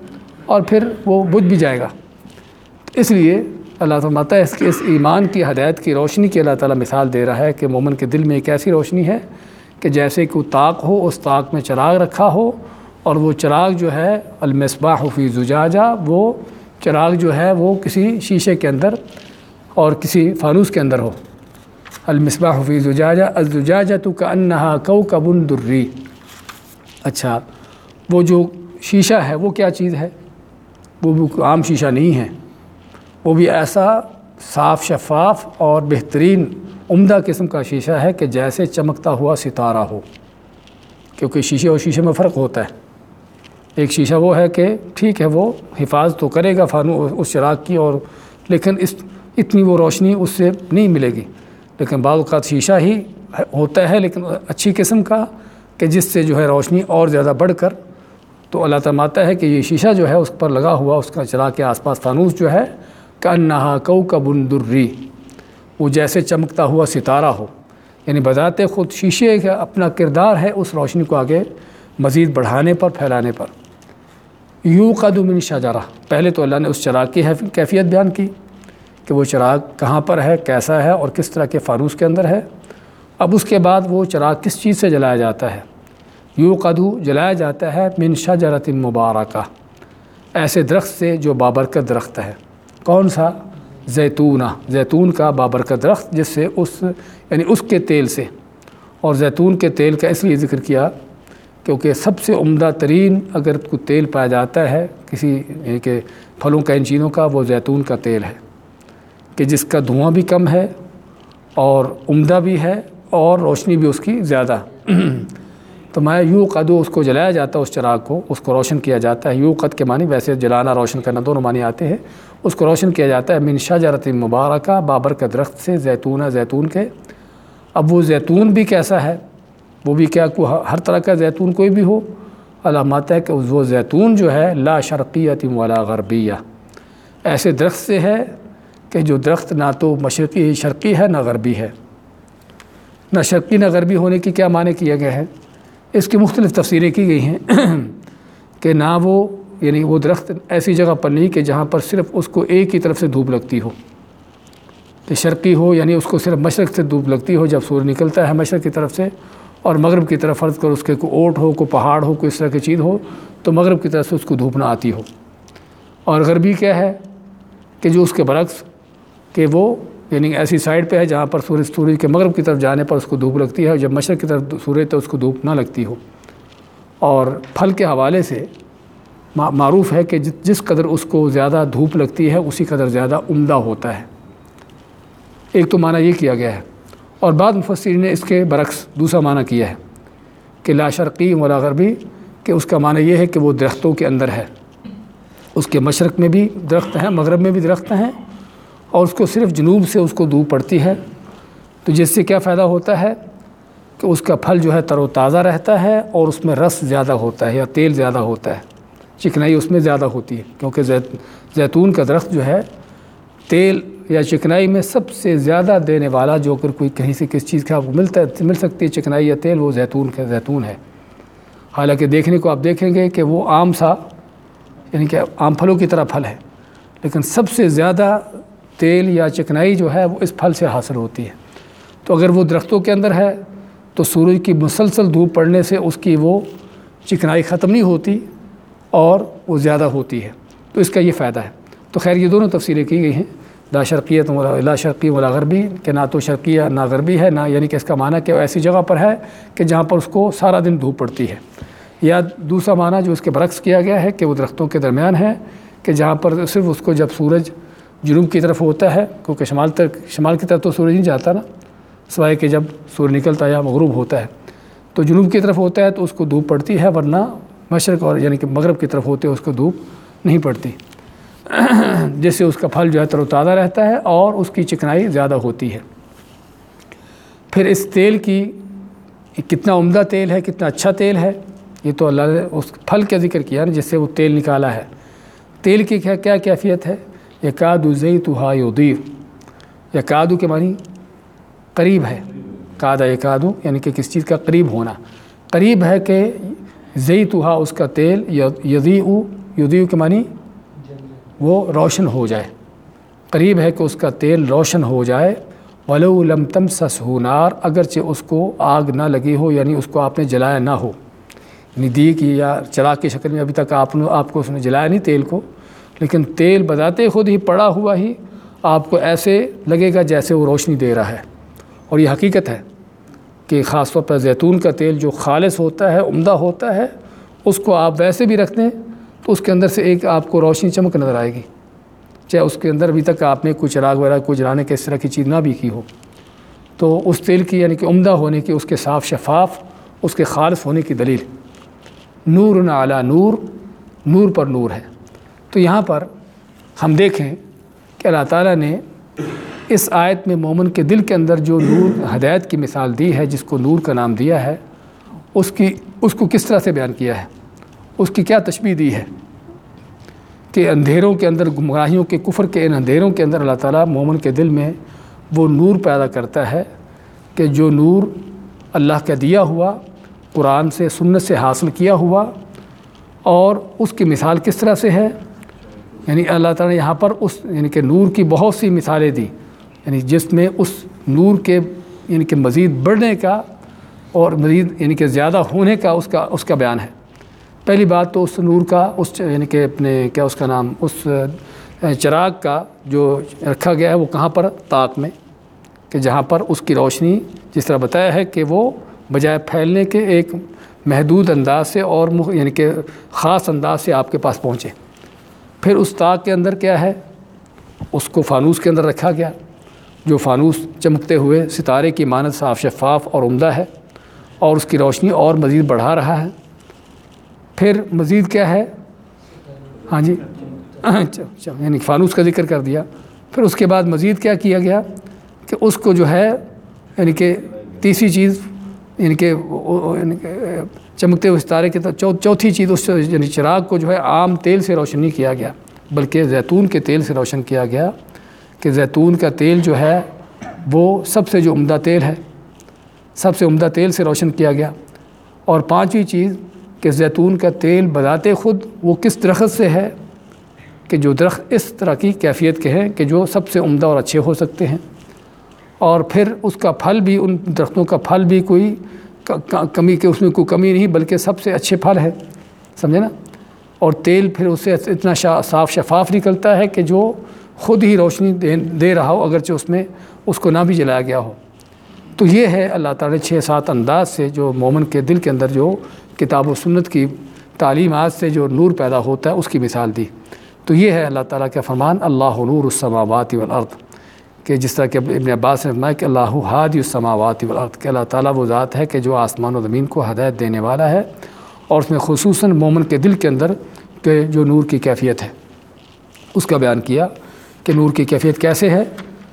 اور پھر وہ بجھ بھی جائے گا۔ اس لیے اللہ فرماتا ہے اس ایمان کی ہدایت کی روشنی کی اللہ تعالیٰ مثال دے رہا ہے کہ مومن کے دل میں ایک ایسی روشنی ہے کہ جیسے کوئی طاق ہو، اس طاق میں چراغ رکھا ہو، اور وہ چراغ جو ہے المصباح فی زجاجہ، وہ چراغ جو ہے وہ کسی شیشے کے اندر اور کسی فانوس کے اندر ہو۔ المصباح فی زجاجہ الزجاجۃ کأنہا کوکب دری۔ اچھا، وہ جو شیشہ ہے وہ کیا چیز ہے؟ وہ بھی عام شیشہ نہیں ہے، وہ بھی ایسا صاف شفاف اور بہترین عمدہ قسم کا شیشہ ہے کہ جیسے چمکتا ہوا ستارہ ہو۔ کیونکہ شیشے اور شیشے میں فرق ہوتا ہے۔ ایک شیشہ وہ ہے کہ ٹھیک ہے وہ حفاظت تو کرے گا اس چراغ کی، اور لیکن اتنی وہ روشنی اس سے نہیں ملے گی۔ لیکن بعض اوقات شیشہ ہی ہوتا ہے لیکن اچھی قسم کا، کہ جس سے جو ہے روشنی اور زیادہ بڑھ کر، تو اللہ فرماتا ہے کہ یہ شیشہ جو ہے اس پر لگا ہوا اس کا چراغ کے آس پاس فانوس جو ہے کأنہا کوکب دری، وہ جیسے چمکتا ہوا ستارہ ہو۔ یعنی بذات خود شیشے کا اپنا کردار ہے اس روشنی کو آگے مزید بڑھانے پر، پھیلانے پر۔ یوقد من شجرہ، پہلے تو اللہ نے اس چراغ کی کیفیت بیان کی کہ وہ چراغ کہاں پر ہے، کیسا ہے اور کس طرح کے فانوس کے اندر ہے۔ اب اس کے بعد وہ چراغ کس چیز سے جلایا جاتا ہے؟ یوقد جلایا جاتا ہے من شجرۃ مبارکہ، ایسے درخت سے جو بابرکت درخت ہے۔ کون سا؟ زیتونہ، زیتون کا بابرکت درخت، جس سے یعنی اس کے تیل سے، اور زیتون کے تیل کا اس لیے ذکر کیا کیونکہ سب سے عمدہ ترین اگر کوئی تیل پایا جاتا ہے کسی یعنی کہ پھلوں کا، ان چیزوں کا، وہ زیتون کا تیل ہے کہ جس کا دھواں بھی کم ہے اور عمدہ بھی ہے اور روشنی بھی اس کی زیادہ۔ تو میں یوقد، اس کو جلایا جاتا ہے، اس چراغ کو، اس کو روشن کیا جاتا ہے۔ یوقد کے معنی ویسے جلانا، روشن کرنا دونوں معنی آتے ہیں۔ اس کو روشن کیا جاتا ہے من شجرۃ مبارکہ، بابرکت درخت سے، زیتونہ، زیتون کے۔ اب وہ زیتون بھی کیسا ہے؟ وہ بھی کیا ہر طرح کا زیتون کوئی بھی ہو؟ علامات ہے کہ وہ زیتون جو ہے لا شرقیۃ ولا غربیہ، ایسے درخت سے ہے کہ جو درخت نہ تو مشرقی شرقی ہے نہ غربی ہے۔ نہ شرقی نہ غربی ہونے کی کیا معنی کیا گیا ہے؟ اس کی مختلف تفسیریں کی گئی ہیں کہ نہ وہ یعنی وہ درخت ایسی جگہ پر نہیں کہ جہاں پر صرف اس کو ایک ہی طرف سے دھوپ لگتی ہو، کہ شرقی ہو یعنی اس کو صرف مشرق سے دھوپ لگتی ہو، جب سورج نکلتا ہے مشرق کی طرف سے، اور مغرب کی طرف فرض کر اس کے کوئی اوٹ ہو، کوئی پہاڑ ہو، کوئی اس طرح کی چیز ہو، تو مغرب کی طرف سے اس کو دھوپ نہ آتی ہو۔ اور غربی کیا ہے کہ جو اس کے برعکس، کہ وہ یعنی ایسی سائڈ پہ ہے جہاں پر سورج کے مغرب کی طرف جانے پر اس کو دھوپ لگتی ہے، اور جب مشرق کی طرف سورج تو اس کو دھوپ نہ لگتی ہو۔ اور پھل کے حوالے سے معروف ہے کہ جس قدر اس کو زیادہ دھوپ لگتی ہے اسی قدر زیادہ عمدہ ہوتا ہے۔ ایک تو معنی یہ کیا گیا ہے، اور بعض مفسرین نے اس کے برعکس دوسرا معنی کیا ہے کہ لا شرقی ولا غربی، کہ اس کا معنی یہ ہے کہ وہ درختوں کے اندر ہے، اس کے مشرق میں بھی درخت ہیں، مغرب میں بھی درخت ہیں، اور اس کو صرف جنوب سے اس کو دھوپ پڑتی ہے، تو جس سے کیا فائدہ ہوتا ہے کہ اس کا پھل جو ہے تر و تازہ رہتا ہے، اور اس میں رس زیادہ ہوتا ہے یا تیل زیادہ ہوتا ہے، چکنائی اس میں زیادہ ہوتی ہے، کیونکہ زیتون کا درخت جو ہے تیل یا چکنائی میں سب سے زیادہ دینے والا، جو اگر کوئی کہیں سے کس چیز کا آپ کو مل سکتی ہے چکنائی یا تیل، وہ زیتون ہے۔ حالانکہ دیکھنے کو آپ دیکھیں گے کہ وہ عام سا یعنی کہ عام پھلوں کی طرح پھل ہے، لیکن سب سے زیادہ تیل یا چکنائی جو ہے وہ اس پھل سے حاصل ہوتی ہے۔ تو اگر وہ درختوں کے اندر ہے تو سورج کی مسلسل دھوپ پڑنے سے اس کی وہ چکنائی ختم نہیں ہوتی اور وہ زیادہ ہوتی ہے، تو اس کا یہ فائدہ ہے۔ تو خیر یہ دونوں تفسیریں کی گئی ہیں، لا شرقی ولا غربی، کہ نہ تو شرقی نہ غربی ہے، نہ یعنی کہ اس کا معنی کہ وہ ایسی جگہ پر ہے کہ جہاں پر اس کو سارا دن دھوپ پڑتی ہے، یا دوسرا معنی جو اس کے برعکس کیا گیا ہے کہ وہ درختوں کے درمیان ہے، کہ جہاں پر صرف اس کو جب سورج جنوب کی طرف ہوتا ہے، کیونکہ شمال کی طرف تو سورج نہیں جاتا نا، سوائے کہ جب سورج نکلتا ہے یا مغروب ہوتا ہے، تو جنوب کی طرف ہوتا ہے تو اس کو دھوپ پڑتی ہے، ورنہ مشرق اور یعنی کہ مغرب کی طرف ہوتے ہیں اس کو دھوپ نہیں پڑتی، جس سے اس کا پھل جو ہے تر و تازہ رہتا ہے اور اس کی چکنائی زیادہ ہوتی ہے۔ پھر اس تیل کی کتنا عمدہ تیل ہے، کتنا اچھا تیل ہے، یہ تو اللہ نے اس پھل کا ذکر کیا نا جس سے وہ تیل نکالا ہے۔ تیل کی کیا کیفیت ہے؟ یکاد زیتھا یضیء، یکاد کے معنی قریب ہے، کاد یکاد یعنی کہ کس چیز کا قریب ہونا، قریب ہے کہ زیتھا اس کا تیل، یضیء کے معنی وہ روشن ہو جائے، قریب ہے کہ اس کا تیل روشن ہو جائے، وَلَوْ لَمْ تَمْسَسْهُ نَارٌ، اگرچہ اس کو آگ نہ لگی ہو، یعنی اس کو آپ نے جلایا نہ ہو، یعنی دیگ یا چراغ کی شکل میں ابھی تک آپ کو اس نے جلایا نہیں تیل کو، لیکن تیل بذات خود ہی پڑا ہوا ہی آپ کو ایسے لگے گا جیسے وہ روشنی دے رہا ہے۔ اور یہ حقیقت ہے کہ خاص طور پر زیتون کا تیل جو خالص ہوتا ہے، عمدہ ہوتا ہے، اس کو آپ ویسے بھی رکھ دیں تو اس کے اندر سے ایک آپ کو روشنی چمک نظر آئے گی، چاہے اس کے اندر ابھی تک آپ نے کوئی چراغ وغیرہ کوئی جلانے کے اس طرح کی چیز نہ بھی کی ہو۔ تو اس تیل کی یعنی کہ عمدہ ہونے کی، اس کے صاف شفاف، اس کے خالص ہونے کی دلیل نور علی نور، نور پر نور ہے۔ تو یہاں پر ہم دیکھیں کہ اللہ تعالیٰ نے اس آیت میں مومن کے دل کے اندر جو نور ہدایت کی مثال دی ہے، جس کو نور کا نام دیا ہے، اس کو کس طرح سے بیان کیا ہے، اس کی کیا تشبیہ دی ہے کہ اندھیروں کے اندر، گمراہیوں کے، کفر کے ان اندھیروں کے اندر اللہ تعالیٰ مومن کے دل میں وہ نور پیدا کرتا ہے کہ جو نور اللہ کا دیا ہوا، قرآن سے، سنت سے حاصل کیا ہوا، اور اس کی مثال کس طرح سے ہے، یعنی اللہ تعالیٰ نے یہاں پر یعنی کہ نور کی بہت سی مثالیں دی، یعنی جس میں اس نور کے یعنی کہ مزید بڑھنے کا اور مزید یعنی کہ زیادہ ہونے کا اس کا بیان ہے۔ پہلی بات تو اس نور کا یعنی کہ اپنے کیا اس کا نام، اس چراغ کا جو رکھا گیا ہے وہ کہاں پر، طاق میں، کہ جہاں پر اس کی روشنی جس طرح بتایا ہے کہ وہ بجائے پھیلنے کے ایک محدود انداز سے اور یعنی کہ خاص انداز سے آپ کے پاس پہنچے۔ پھر اس طاق کے اندر کیا ہے، اس کو فانوس کے اندر رکھا گیا، جو فانوس چمکتے ہوئے ستارے کی مانند صاف شفاف اور عمدہ ہے، اور اس کی روشنی اور مزید بڑھا رہا ہے۔ پھر مزید کیا ہے، ہاں جی یعنی فانوس کا ذکر کر دیا۔ پھر اس کے بعد مزید کیا کیا گیا کہ اس کو جو ہے یعنی کہ تیسری چیز یعنی کہ چمکتے ہوئے ستارے کی چوتھی چیز، اس یعنی چراغ کو جو ہے عام تیل سے روشن نہیں کیا گیا بلکہ زیتون کے تیل سے روشن کیا گیا، کہ زیتون کا تیل جو ہے وہ سب سے جو عمدہ تیل ہے، سب سے عمدہ تیل سے روشن کیا گیا۔ اور پانچویں چیز کہ زیتون کا تیل بذات خود وہ کس درخت سے ہے، کہ جو درخت اس طرح کی کیفیت کے ہیں کہ جو سب سے عمدہ اور اچھے ہو سکتے ہیں، اور پھر اس کا پھل بھی، ان درختوں کا پھل بھی کوئی کمی کہ اس میں کوئی کمی نہیں بلکہ سب سے اچھے پھل ہے، سمجھے نا۔ اور تیل پھر اس سے اتنا صاف شفاف نکلتا ہے کہ جو خود ہی روشنی دے رہا ہو، اگرچہ اس میں اس کو نہ بھی جلایا گیا ہو۔ تو یہ ہے اللہ تعالیٰ نے 6-7 انداز سے جو مومن کے دل کے اندر جو کتاب و سنت کی تعلیمات سے جو نور پیدا ہوتا ہے اس کی مثال دی۔ تو یہ ہے اللہ تعالیٰ کا فرمان، اللہ نور السماوات والارض، کہ جس طرح کہ ابن عباس نے فرمایا کہ اللہ ہادی السماوات والارض، کہ اللہ تعالیٰ وہ ذات ہے کہ جو آسمان و زمین کو ہدایت دینے والا ہے، اور اس میں خصوصاً مومن کے دل کے اندر کہ جو نور کی کیفیت ہے اس کا بیان کیا کہ نور کی کیفیت کیسے ہے،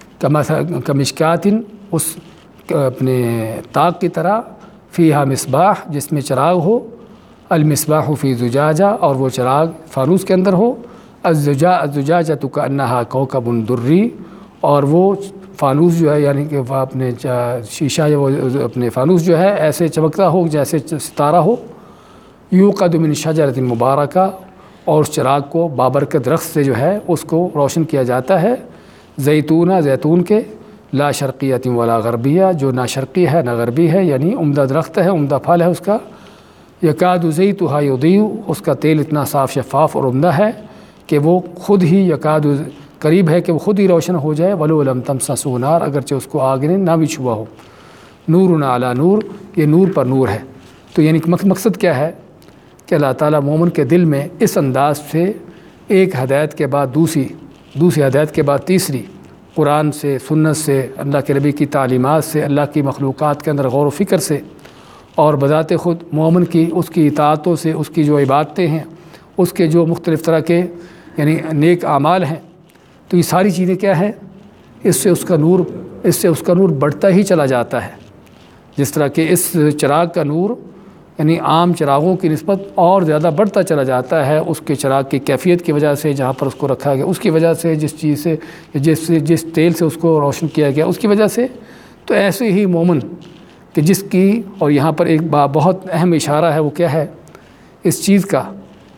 کمشکات، اس اپنے طاق کی طرح، فیہا مصباح، جس میں چراغ ہو، المصباح فی زجاجہ، اور وہ چراغ فانوس کے اندر ہو، الزجاجۃ کأنہا کوکب دری، اور وہ فانوس جو ہے یعنی کہ وہ اپنے شیشہ یا وہ اپنے فانوس جو ہے ایسے چمکتا ہو جیسے ستارہ ہو، یوقد من شجرۃ مبارکہ، اور اس چراغ کو بابرکت درخت سے جو ہے اس کو روشن کیا جاتا ہے، زیتون کے، لا شرقیۃ ولا غربیہ، جو نہ شرقی ہے نہ غربی ہے، یعنی عمدہ درخت ہے، عمدہ پھل ہے اس کا، یکاد زیتھا یضیء، اس کا تیل اتنا صاف شفاف اور عمدہ ہے کہ وہ خود ہی یکاد قریب ہے کہ وہ خود ہی روشن ہو جائے، ولو لم تمسسہ نار، اگرچہ اس کو آگ نے نہ بھی چھوا ہو، نور علی نور، یہ نور پر نور ہے۔ تو یعنی مقصد کیا ہے کہ اللہ تعالیٰ مومن کے دل میں اس انداز سے ایک ہدایت کے بعد دوسری ہدایت کے بعد تیسری، قرآن سے، سنت سے، اللہ کے نبی کی تعلیمات سے، اللہ کی مخلوقات کے اندر غور و فکر سے، اور بذات خود مومن کی اس کی اطاعتوں سے، اس کی جو عبادتیں ہیں، اس کے جو مختلف طرح کے یعنی نیک اعمال ہیں، تو یہ ساری چیزیں کیا ہیں، اس سے اس کا نور بڑھتا ہی چلا جاتا ہے۔ جس طرح کہ اس چراغ کا نور یعنی عام چراغوں کی نسبت اور زیادہ بڑھتا چلا جاتا ہے، اس کے چراغ کی کیفیت کی وجہ سے، جہاں پر اس کو رکھا گیا اس کی وجہ سے، جس چیز سے جس تیل سے اس کو روشن کیا گیا اس کی وجہ سے، تو ایسے ہی مومن کہ جس کی، اور یہاں پر ایک بہت اہم اشارہ ہے، وہ کیا ہے اس چیز کا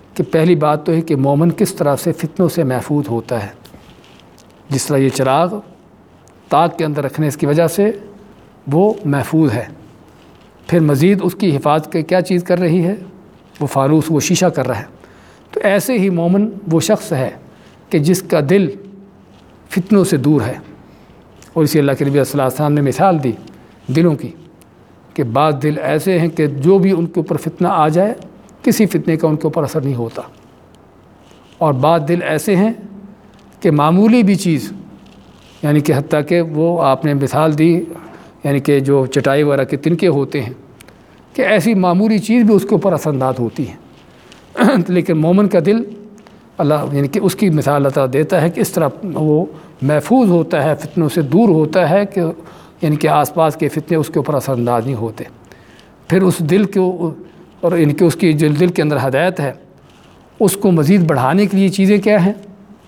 کہ پہلی بات تو ہے کہ مومن کس طرح سے فتنوں سے محفوظ ہوتا ہے. جس طرح یہ چراغ طاق کے اندر رکھنے کی وجہ سے وہ محفوظ ہے، پھر مزید اس کی حفاظت کے کیا چیز کر رہی ہے؟ وہ فانوس، وہ شیشہ کر رہا ہے. تو ایسے ہی مومن وہ شخص ہے کہ جس کا دل فتنوں سے دور ہے. اور اسی اللہ کے نبی صلی اللہ علیہ وسلم نے مثال دی دلوں کی کہ بعض دل ایسے ہیں کہ جو بھی ان کے اوپر فتنہ آ جائے کسی فتنے کا ان کے اوپر اثر نہیں ہوتا، اور بعض دل ایسے ہیں کہ معمولی بھی چیز، یعنی کہ حتیٰ کہ وہ آپ نے مثال دی یعنی کہ جو چٹائی وغیرہ کے تنکے ہوتے ہیں کہ ایسی معمولی چیز بھی اس کے اوپر اثر انداز ہوتی ہے. لیکن مومن کا دل اللہ یعنی کہ اس کی مثال اللہ تعالیٰ دیتا ہے کہ اس طرح وہ محفوظ ہوتا ہے، فتنوں سے دور ہوتا ہے کہ یعنی کہ آس پاس کے فتنے اس کے اوپر اثر انداز نہیں ہوتے. پھر اس دل کو اور یعنی کہ اس کی جو دل کے اندر ہدایت ہے اس کو مزید بڑھانے کے لیے چیزیں کیا ہیں؟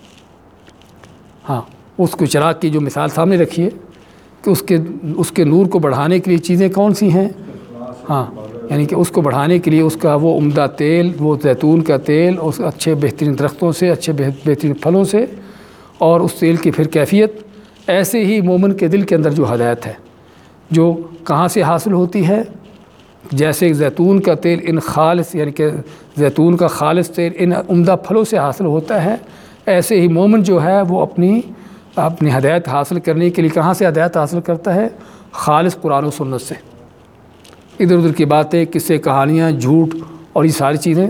ہاں، اس کو چراغ کی جو مثال سامنے رکھیے کہ اس کے نور کو بڑھانے کے لیے چیزیں کون سی ہیں؟ ہاں، یعنی کہ اس کو بڑھانے کے لیے اس کا وہ عمدہ تیل، وہ زیتون کا تیل، اس اچھے بہترین درختوں سے، اچھے بہترین پھلوں سے، اور اس تیل کی پھر کیفیت. ایسے ہی مومن کے دل کے اندر جو ہدایت ہے جو کہاں سے حاصل ہوتی ہے؟ جیسے زیتون کا تیل ان خالص یعنی کہ زیتون کا خالص تیل ان عمدہ پھلوں سے حاصل ہوتا ہے، ایسے ہی مومن جو ہے وہ اپنی ہدایت حاصل کرنے کے لیے کہاں سے ہدایت حاصل کرتا ہے؟ خالص قرآن و سنت سے. ادھر ادھر کی باتیں، قصے، کہانیاں، جھوٹ اور یہ ساری چیزیں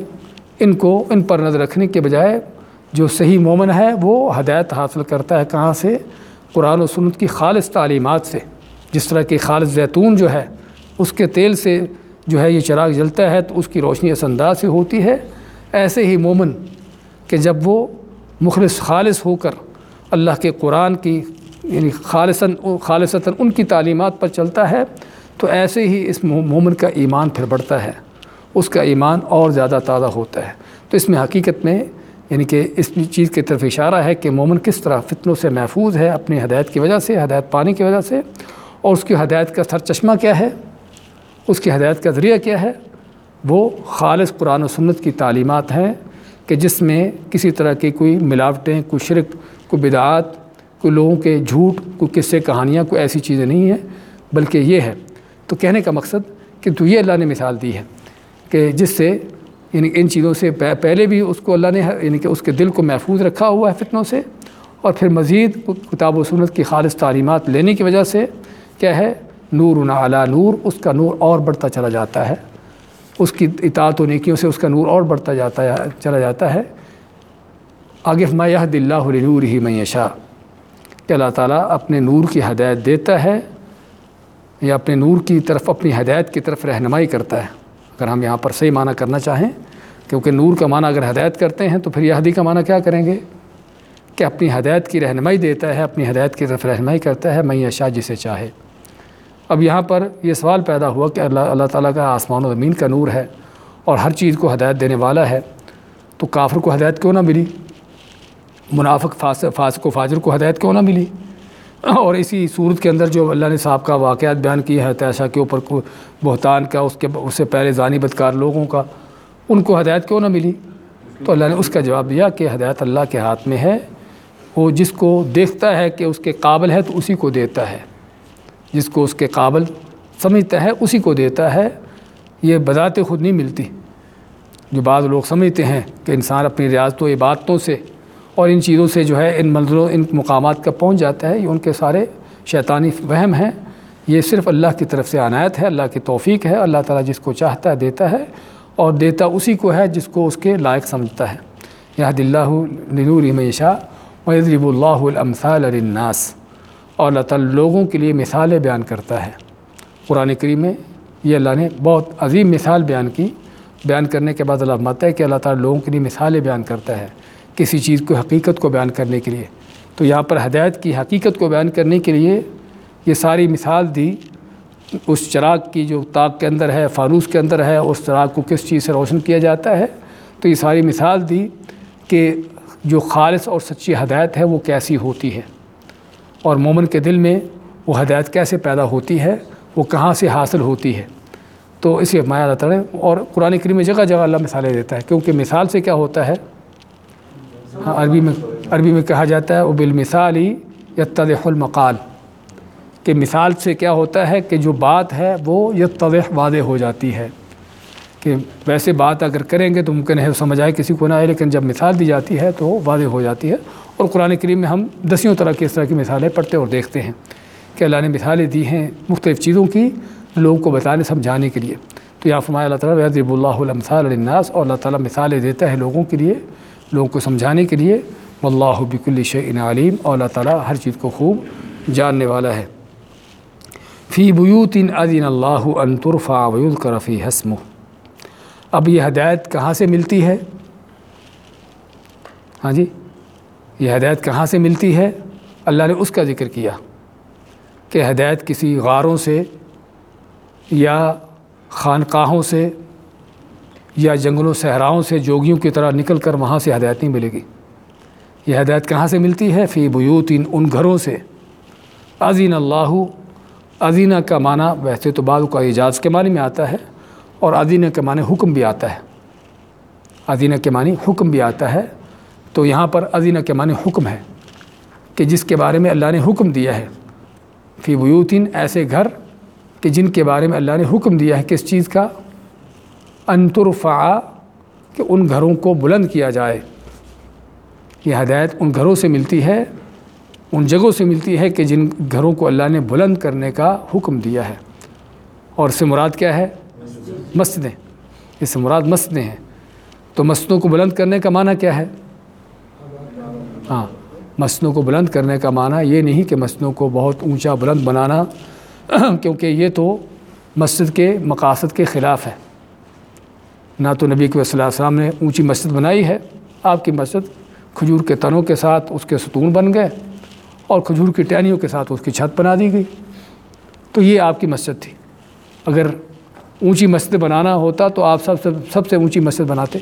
ان پر نظر رکھنے کے بجائے جو صحیح مومن ہے وہ ہدایت حاصل کرتا ہے کہاں سے؟ قرآن و سنت کی خالص تعلیمات سے. جس طرح کہ خالص زیتون جو ہے اس کے تیل سے جو ہے یہ چراغ جلتا ہے تو اس کی روشنی اس انداز سے ہوتی ہے. ایسے ہی مومن کہ جب وہ مخلص خالص ہو کر اللہ کے قرآن کی یعنی خالصتاً ان کی تعلیمات پر چلتا ہے تو ایسے ہی اس مومن کا ایمان پھر بڑھتا ہے، اس کا ایمان اور زیادہ تازہ ہوتا ہے. تو اس میں حقیقت میں یعنی کہ اس چیز کی طرف اشارہ ہے کہ مومن کس طرح فتنوں سے محفوظ ہے اپنی ہدایت کی وجہ سے، ہدایت پانے کی وجہ سے. اور اس کی ہدایت کا سر چشمہ کیا ہے؟ اس کی ہدایت کا ذریعہ کیا ہے؟ وہ خالص قرآن و سنت کی تعلیمات ہیں کہ جس میں کسی طرح کی کوئی ملاوٹیں، کوئی شرک، کوئی بدعات، کوئی لوگوں کے جھوٹ، کوئی قصے کہانیاں، کوئی ایسی چیزیں نہیں ہیں، بلکہ یہ ہے. تو کہنے کا مقصد کہ تو یہ اللہ نے مثال دی ہے کہ جس سے یعنی ان چیزوں سے پہلے بھی اس کو اللہ نے یعنی کہ اس کے دل کو محفوظ رکھا ہوا ہے فتنوں سے، اور پھر مزید کتاب و سنت کی خالص تعلیمات لینے کی وجہ سے کیا ہے؟ نور علی نور، اس کا نور اور بڑھتا چلا جاتا ہے، اس کی اطاعت و نیکیوں سے اس کا نور اور بڑھتا چلا جاتا ہے. آگے ما یہد اللہ لنورہ من یشاء کہ اللہ تعالیٰ اپنے نور کی ہدایت دیتا ہے یا اپنے نور کی طرف، اپنی ہدایت کی طرف رہنمائی کرتا ہے. اگر ہم یہاں پر صحیح معنی کرنا چاہیں، کیونکہ نور کا معنی اگر ہدایت کرتے ہیں تو پھر یہدی کا معنی کیا کریں گے؟ کہ اپنی ہدایت کی رہنمائی دیتا ہے، اپنی ہدایت کی طرف رہنمائی کرتا ہے من یشاء، جسے چاہے. اب یہاں پر یہ سوال پیدا ہوا کہ اللہ تعالیٰ کا آسمان و زمین کا نور ہے اور ہر چیز کو ہدایت دینے والا ہے، تو کافر کو ہدایت کیوں نہ ملی؟ منافق فاسق و فاجر کو ہدایت کیوں نہ ملی؟ اور اسی صورت کے اندر جو اللہ نے صاحب کا واقعات بیان کیا ہے عائشہ کے اوپر بہتان کا، اس سے پہلے زانی بدکار لوگوں کا، ان کو ہدایت کیوں نہ ملی؟ تو اللہ نے اس کا جواب دیا کہ ہدایت اللہ کے ہاتھ میں ہے، وہ جس کو دیکھتا ہے کہ اس کے قابل ہے تو اسی کو دیتا ہے، جس کو اس کے قابل سمجھتا ہے اسی کو دیتا ہے. یہ بذات خود نہیں ملتی. جو بعض لوگ سمجھتے ہیں کہ انسان اپنی ریاضت و عبادتوں سے اور ان چیزوں سے جو ہے ان منزلوں، ان مقامات کا پہنچ جاتا ہے، یہ ان کے سارے شیطانی وہم ہیں. یہ صرف اللہ کی طرف سے عنایت ہے، اللہ کی توفیق ہے. اللہ تعالیٰ جس کو چاہتا ہے دیتا ہے، اور دیتا اسی کو ہے جس کو اس کے لائق سمجھتا ہے. یہد اللہ لنورہ من یشاء ویضرب اللہ الامثال للناس. اور اللہ تعالیٰ لوگوں کے لیے مثالیں بیان کرتا ہے. قرآن کریم میں یہ اللہ نے بہت عظیم مثال بیان کی. بیان کرنے کے بعد اللہ فرماتا ہے کہ اللہ تعالیٰ لوگوں کے لیے مثالیں بیان کرتا ہے کسی چیز کو، حقیقت کو بیان کرنے کے لیے. تو یہاں پر ہدایت کی حقیقت کو بیان کرنے کے لیے یہ ساری مثال دی. اس چراغ کی جو طاق کے اندر ہے، فانوس کے اندر ہے، اس چراغ کو کس چیز سے روشن کیا جاتا ہے. تو یہ ساری مثال دی کہ جو خالص اور سچی ہدایت ہے وہ کیسی ہوتی ہے، اور مومن کے دل میں وہ ہدایت کیسے پیدا ہوتی ہے، وہ کہاں سے حاصل ہوتی ہے. تو اس لیے فرمایا اللہ تعالیٰ نے، اور قرآن کریم میں جگہ جگہ اللہ مثالیں دیتا ہے، کیونکہ مثال سے کیا ہوتا ہے، ہاں عربی میں کہا جاتا ہے وبالمثال یتضح المقال، کہ مثال سے کیا ہوتا ہے کہ جو بات ہے وہ یتضح واضح ہو جاتی ہے، کہ ویسے بات اگر کریں گے تو ممکن ہے سمجھ آئے کسی کو نہ آئے، لیکن جب مثال دی جاتی ہے تو واضح ہو جاتی ہے۔ اور قرآن کریم میں ہم دسیوں طرح کی اس طرح کی مثالیں پڑھتے اور دیکھتے ہیں کہ اللہ نے مثالیں دی ہیں مختلف چیزوں کی لوگوں کو بتانے سمجھانے کے لیے۔ تو یہاں فرمایا اللہ تعالیٰ یضرب اللہ الامثال للناس، اور اللہ تعالیٰ مثالیں دیتا ہے لوگوں کے لیے، لوگوں کو سمجھانے کے لیے۔ واللہ بکل شیء علیم، اور اللہ تعالیٰ ہر چیز کو خوب جاننے والا ہے۔ فی بیوت اذن اللہ ان ترفع ویذکر فیہا اسمہ، اب یہ ہدایت کہاں سے ملتی ہے؟ ہاں جی، یہ ہدایت کہاں سے ملتی ہے؟ اللہ نے اس کا ذکر کیا کہ ہدایت کسی غاروں سے یا خانقاہوں سے یا جنگلوں صحراؤں سے جوگیوں کی طرح نکل کر وہاں سے ہدایت نہیں ملے گی۔ یہ ہدایت کہاں سے ملتی ہے؟ فی بیوت، ان گھروں سے، اذن اللہ، اذینہ کا معنی ویسے تو بعض کا اجاز کے معنی میں آتا ہے، اور اذینہ کے معنی حکم بھی آتا ہے، اذینہ کے معنی حکم بھی آتا ہے، تو یہاں پر اذینہ کے معنی حکم ہے کہ جس کے بارے میں اللہ نے حکم دیا ہے۔ فی بیوتن، ایسے گھر کہ جن کے بارے میں اللہ نے حکم دیا ہے کس چیز کا؟ ان ترفع، کہ ان گھروں کو بلند کیا جائے۔ یہ ہدایت ان گھروں سے ملتی ہے، ان جگہوں سے ملتی ہے کہ جن گھروں کو اللہ نے بلند کرنے کا حکم دیا ہے۔ اور اس سے مراد کیا ہے؟ مسجدیں، اس سے مراد مسجدیں ہیں۔ تو مسجدوں کو بلند کرنے کا معنی کیا ہے؟ ہاں، مسجدوں کو بلند کرنے کا معنی یہ نہیں کہ مسجدوں کو بہت اونچا بلند بنانا، کیونکہ یہ تو مسجد کے مقاصد کے خلاف ہے۔ نہ تو نبی صلی اللہ علیہ وسلم نے اونچی مسجد بنائی ہے، آپ کی مسجد کھجور کے تنوں کے ساتھ اس کے ستون بن گئے اور کھجور کی ٹہنیوں کے ساتھ اس کی چھت بنا دی گئی، تو یہ آپ کی مسجد تھی۔ اگر اونچی مسجد بنانا ہوتا تو آپ سب سے اونچی مسجد بناتے،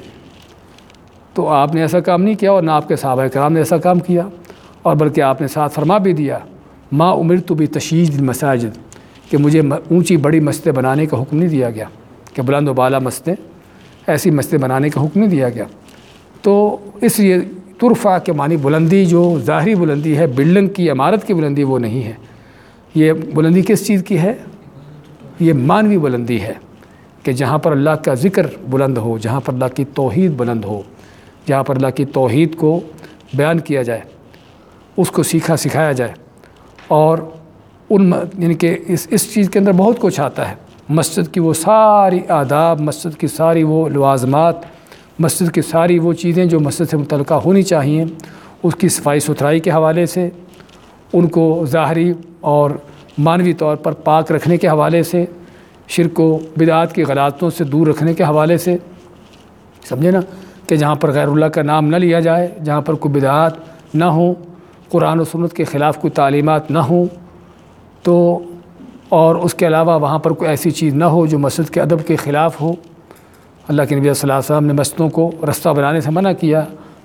تو آپ نے ایسا کام نہیں کیا، اور نہ آپ کے صحابہ کرام نے ایسا کام کیا، اور بلکہ آپ نے ساتھ فرما بھی دیا ما امرت بتشیید المساجد، کہ مجھے اونچی بڑی مسجدیں بنانے کا حکم نہیں دیا گیا، کہ بلند و بالا مسجدیں، ایسی مسجدیں بنانے کا حکم نہیں دیا گیا۔ تو اس لیے ترفع کے معنی بلندی، جو ظاہری بلندی ہے، بلڈنگ کی عمارت کی بلندی وہ نہیں ہے۔ یہ بلندی کس چیز کی ہے؟ یہ معنوی بلندی ہے، کہ جہاں پر اللہ کا ذکر بلند ہو، جہاں پر اللہ کی توحید بلند ہو، جہاں پر اللہ کی توحید کو بیان کیا جائے، اس کو سکھایا جائے، اور یعنی کہ اس چیز کے اندر بہت کچھ آتا ہے۔ مسجد کی وہ ساری آداب، مسجد کی ساری وہ لوازمات، مسجد کی ساری وہ چیزیں جو مسجد سے متعلقہ ہونی چاہیے، اس کی صفائی ستھرائی کے حوالے سے، ان کو ظاہری اور معنوی طور پر پاک رکھنے کے حوالے سے، شرک و بدعات کی غلطیوں سے دور رکھنے کے حوالے سے، سمجھے نا، کہ جہاں پر غیر اللہ کا نام نہ لیا جائے، جہاں پر کوئی بدعات نہ ہوں، قرآن و سنت کے خلاف کوئی تعلیمات نہ ہوں، تو اور اس کے علاوہ وہاں پر کوئی ایسی چیز نہ ہو جو مسجد کے ادب کے خلاف ہو۔ اللہ کے نبی صلی اللہ علیہ وسلم نے مسجدوں کو رستہ بنانے سے منع کیا،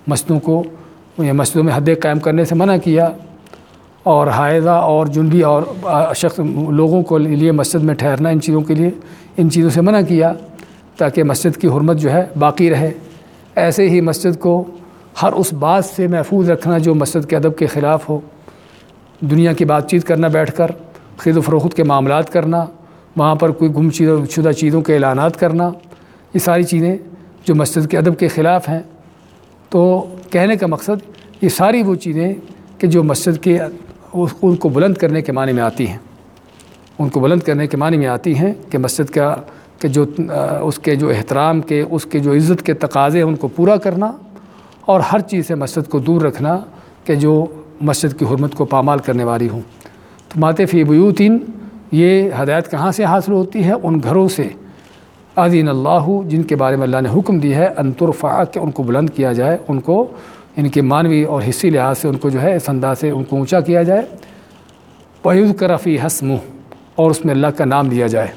مسجدوں میں حدیں قائم کرنے سے منع کیا، اور حائضہ اور جنبی اور شخص لوگوں کو لیے مسجد میں ٹھہرنا، ان چیزوں سے منع کیا، تاکہ مسجد کی حرمت جو ہے باقی رہے۔ ایسے ہی مسجد کو ہر اس بات سے محفوظ رکھنا جو مسجد کے ادب کے خلاف ہو، دنیا کی بات چیت کرنا، بیٹھ کر خرید و فروخت کے معاملات کرنا، وہاں پر کوئی گم شدہ چیزوں کے اعلانات کرنا، یہ ساری چیزیں جو مسجد کے ادب کے خلاف ہیں۔ تو کہنے کا مقصد یہ ساری وہ چیزیں کہ جو مسجد کے ان کو بلند کرنے کے معنی میں آتی ہیں، ان کو بلند کرنے کے معنی میں آتی ہیں، کہ مسجد کا کہ جو اس کے جو احترام کے، اس کے جو عزت کے تقاضے ہیں ان کو پورا کرنا، اور ہر چیز سے مسجد کو دور رکھنا کہ جو مسجد کی حرمت کو پامال کرنے والی ہوں۔ تو ماتے فی بیوتن، یہ ہدایت کہاں سے حاصل ہوتی ہے؟ ان گھروں سے، اذن اللہ، جن کے بارے میں اللہ نے حکم دی ہے ان ترفع، کہ ان کو بلند کیا جائے، ان کو ان کے معنوی اور حصی لحاظ سے ان کو جو ہے اس انداز سے ان کو اونچا کیا جائے، وَيُذْكَرَ فِيهَا اسْمُهُ، اور اس میں اللہ کا نام لیا جائے،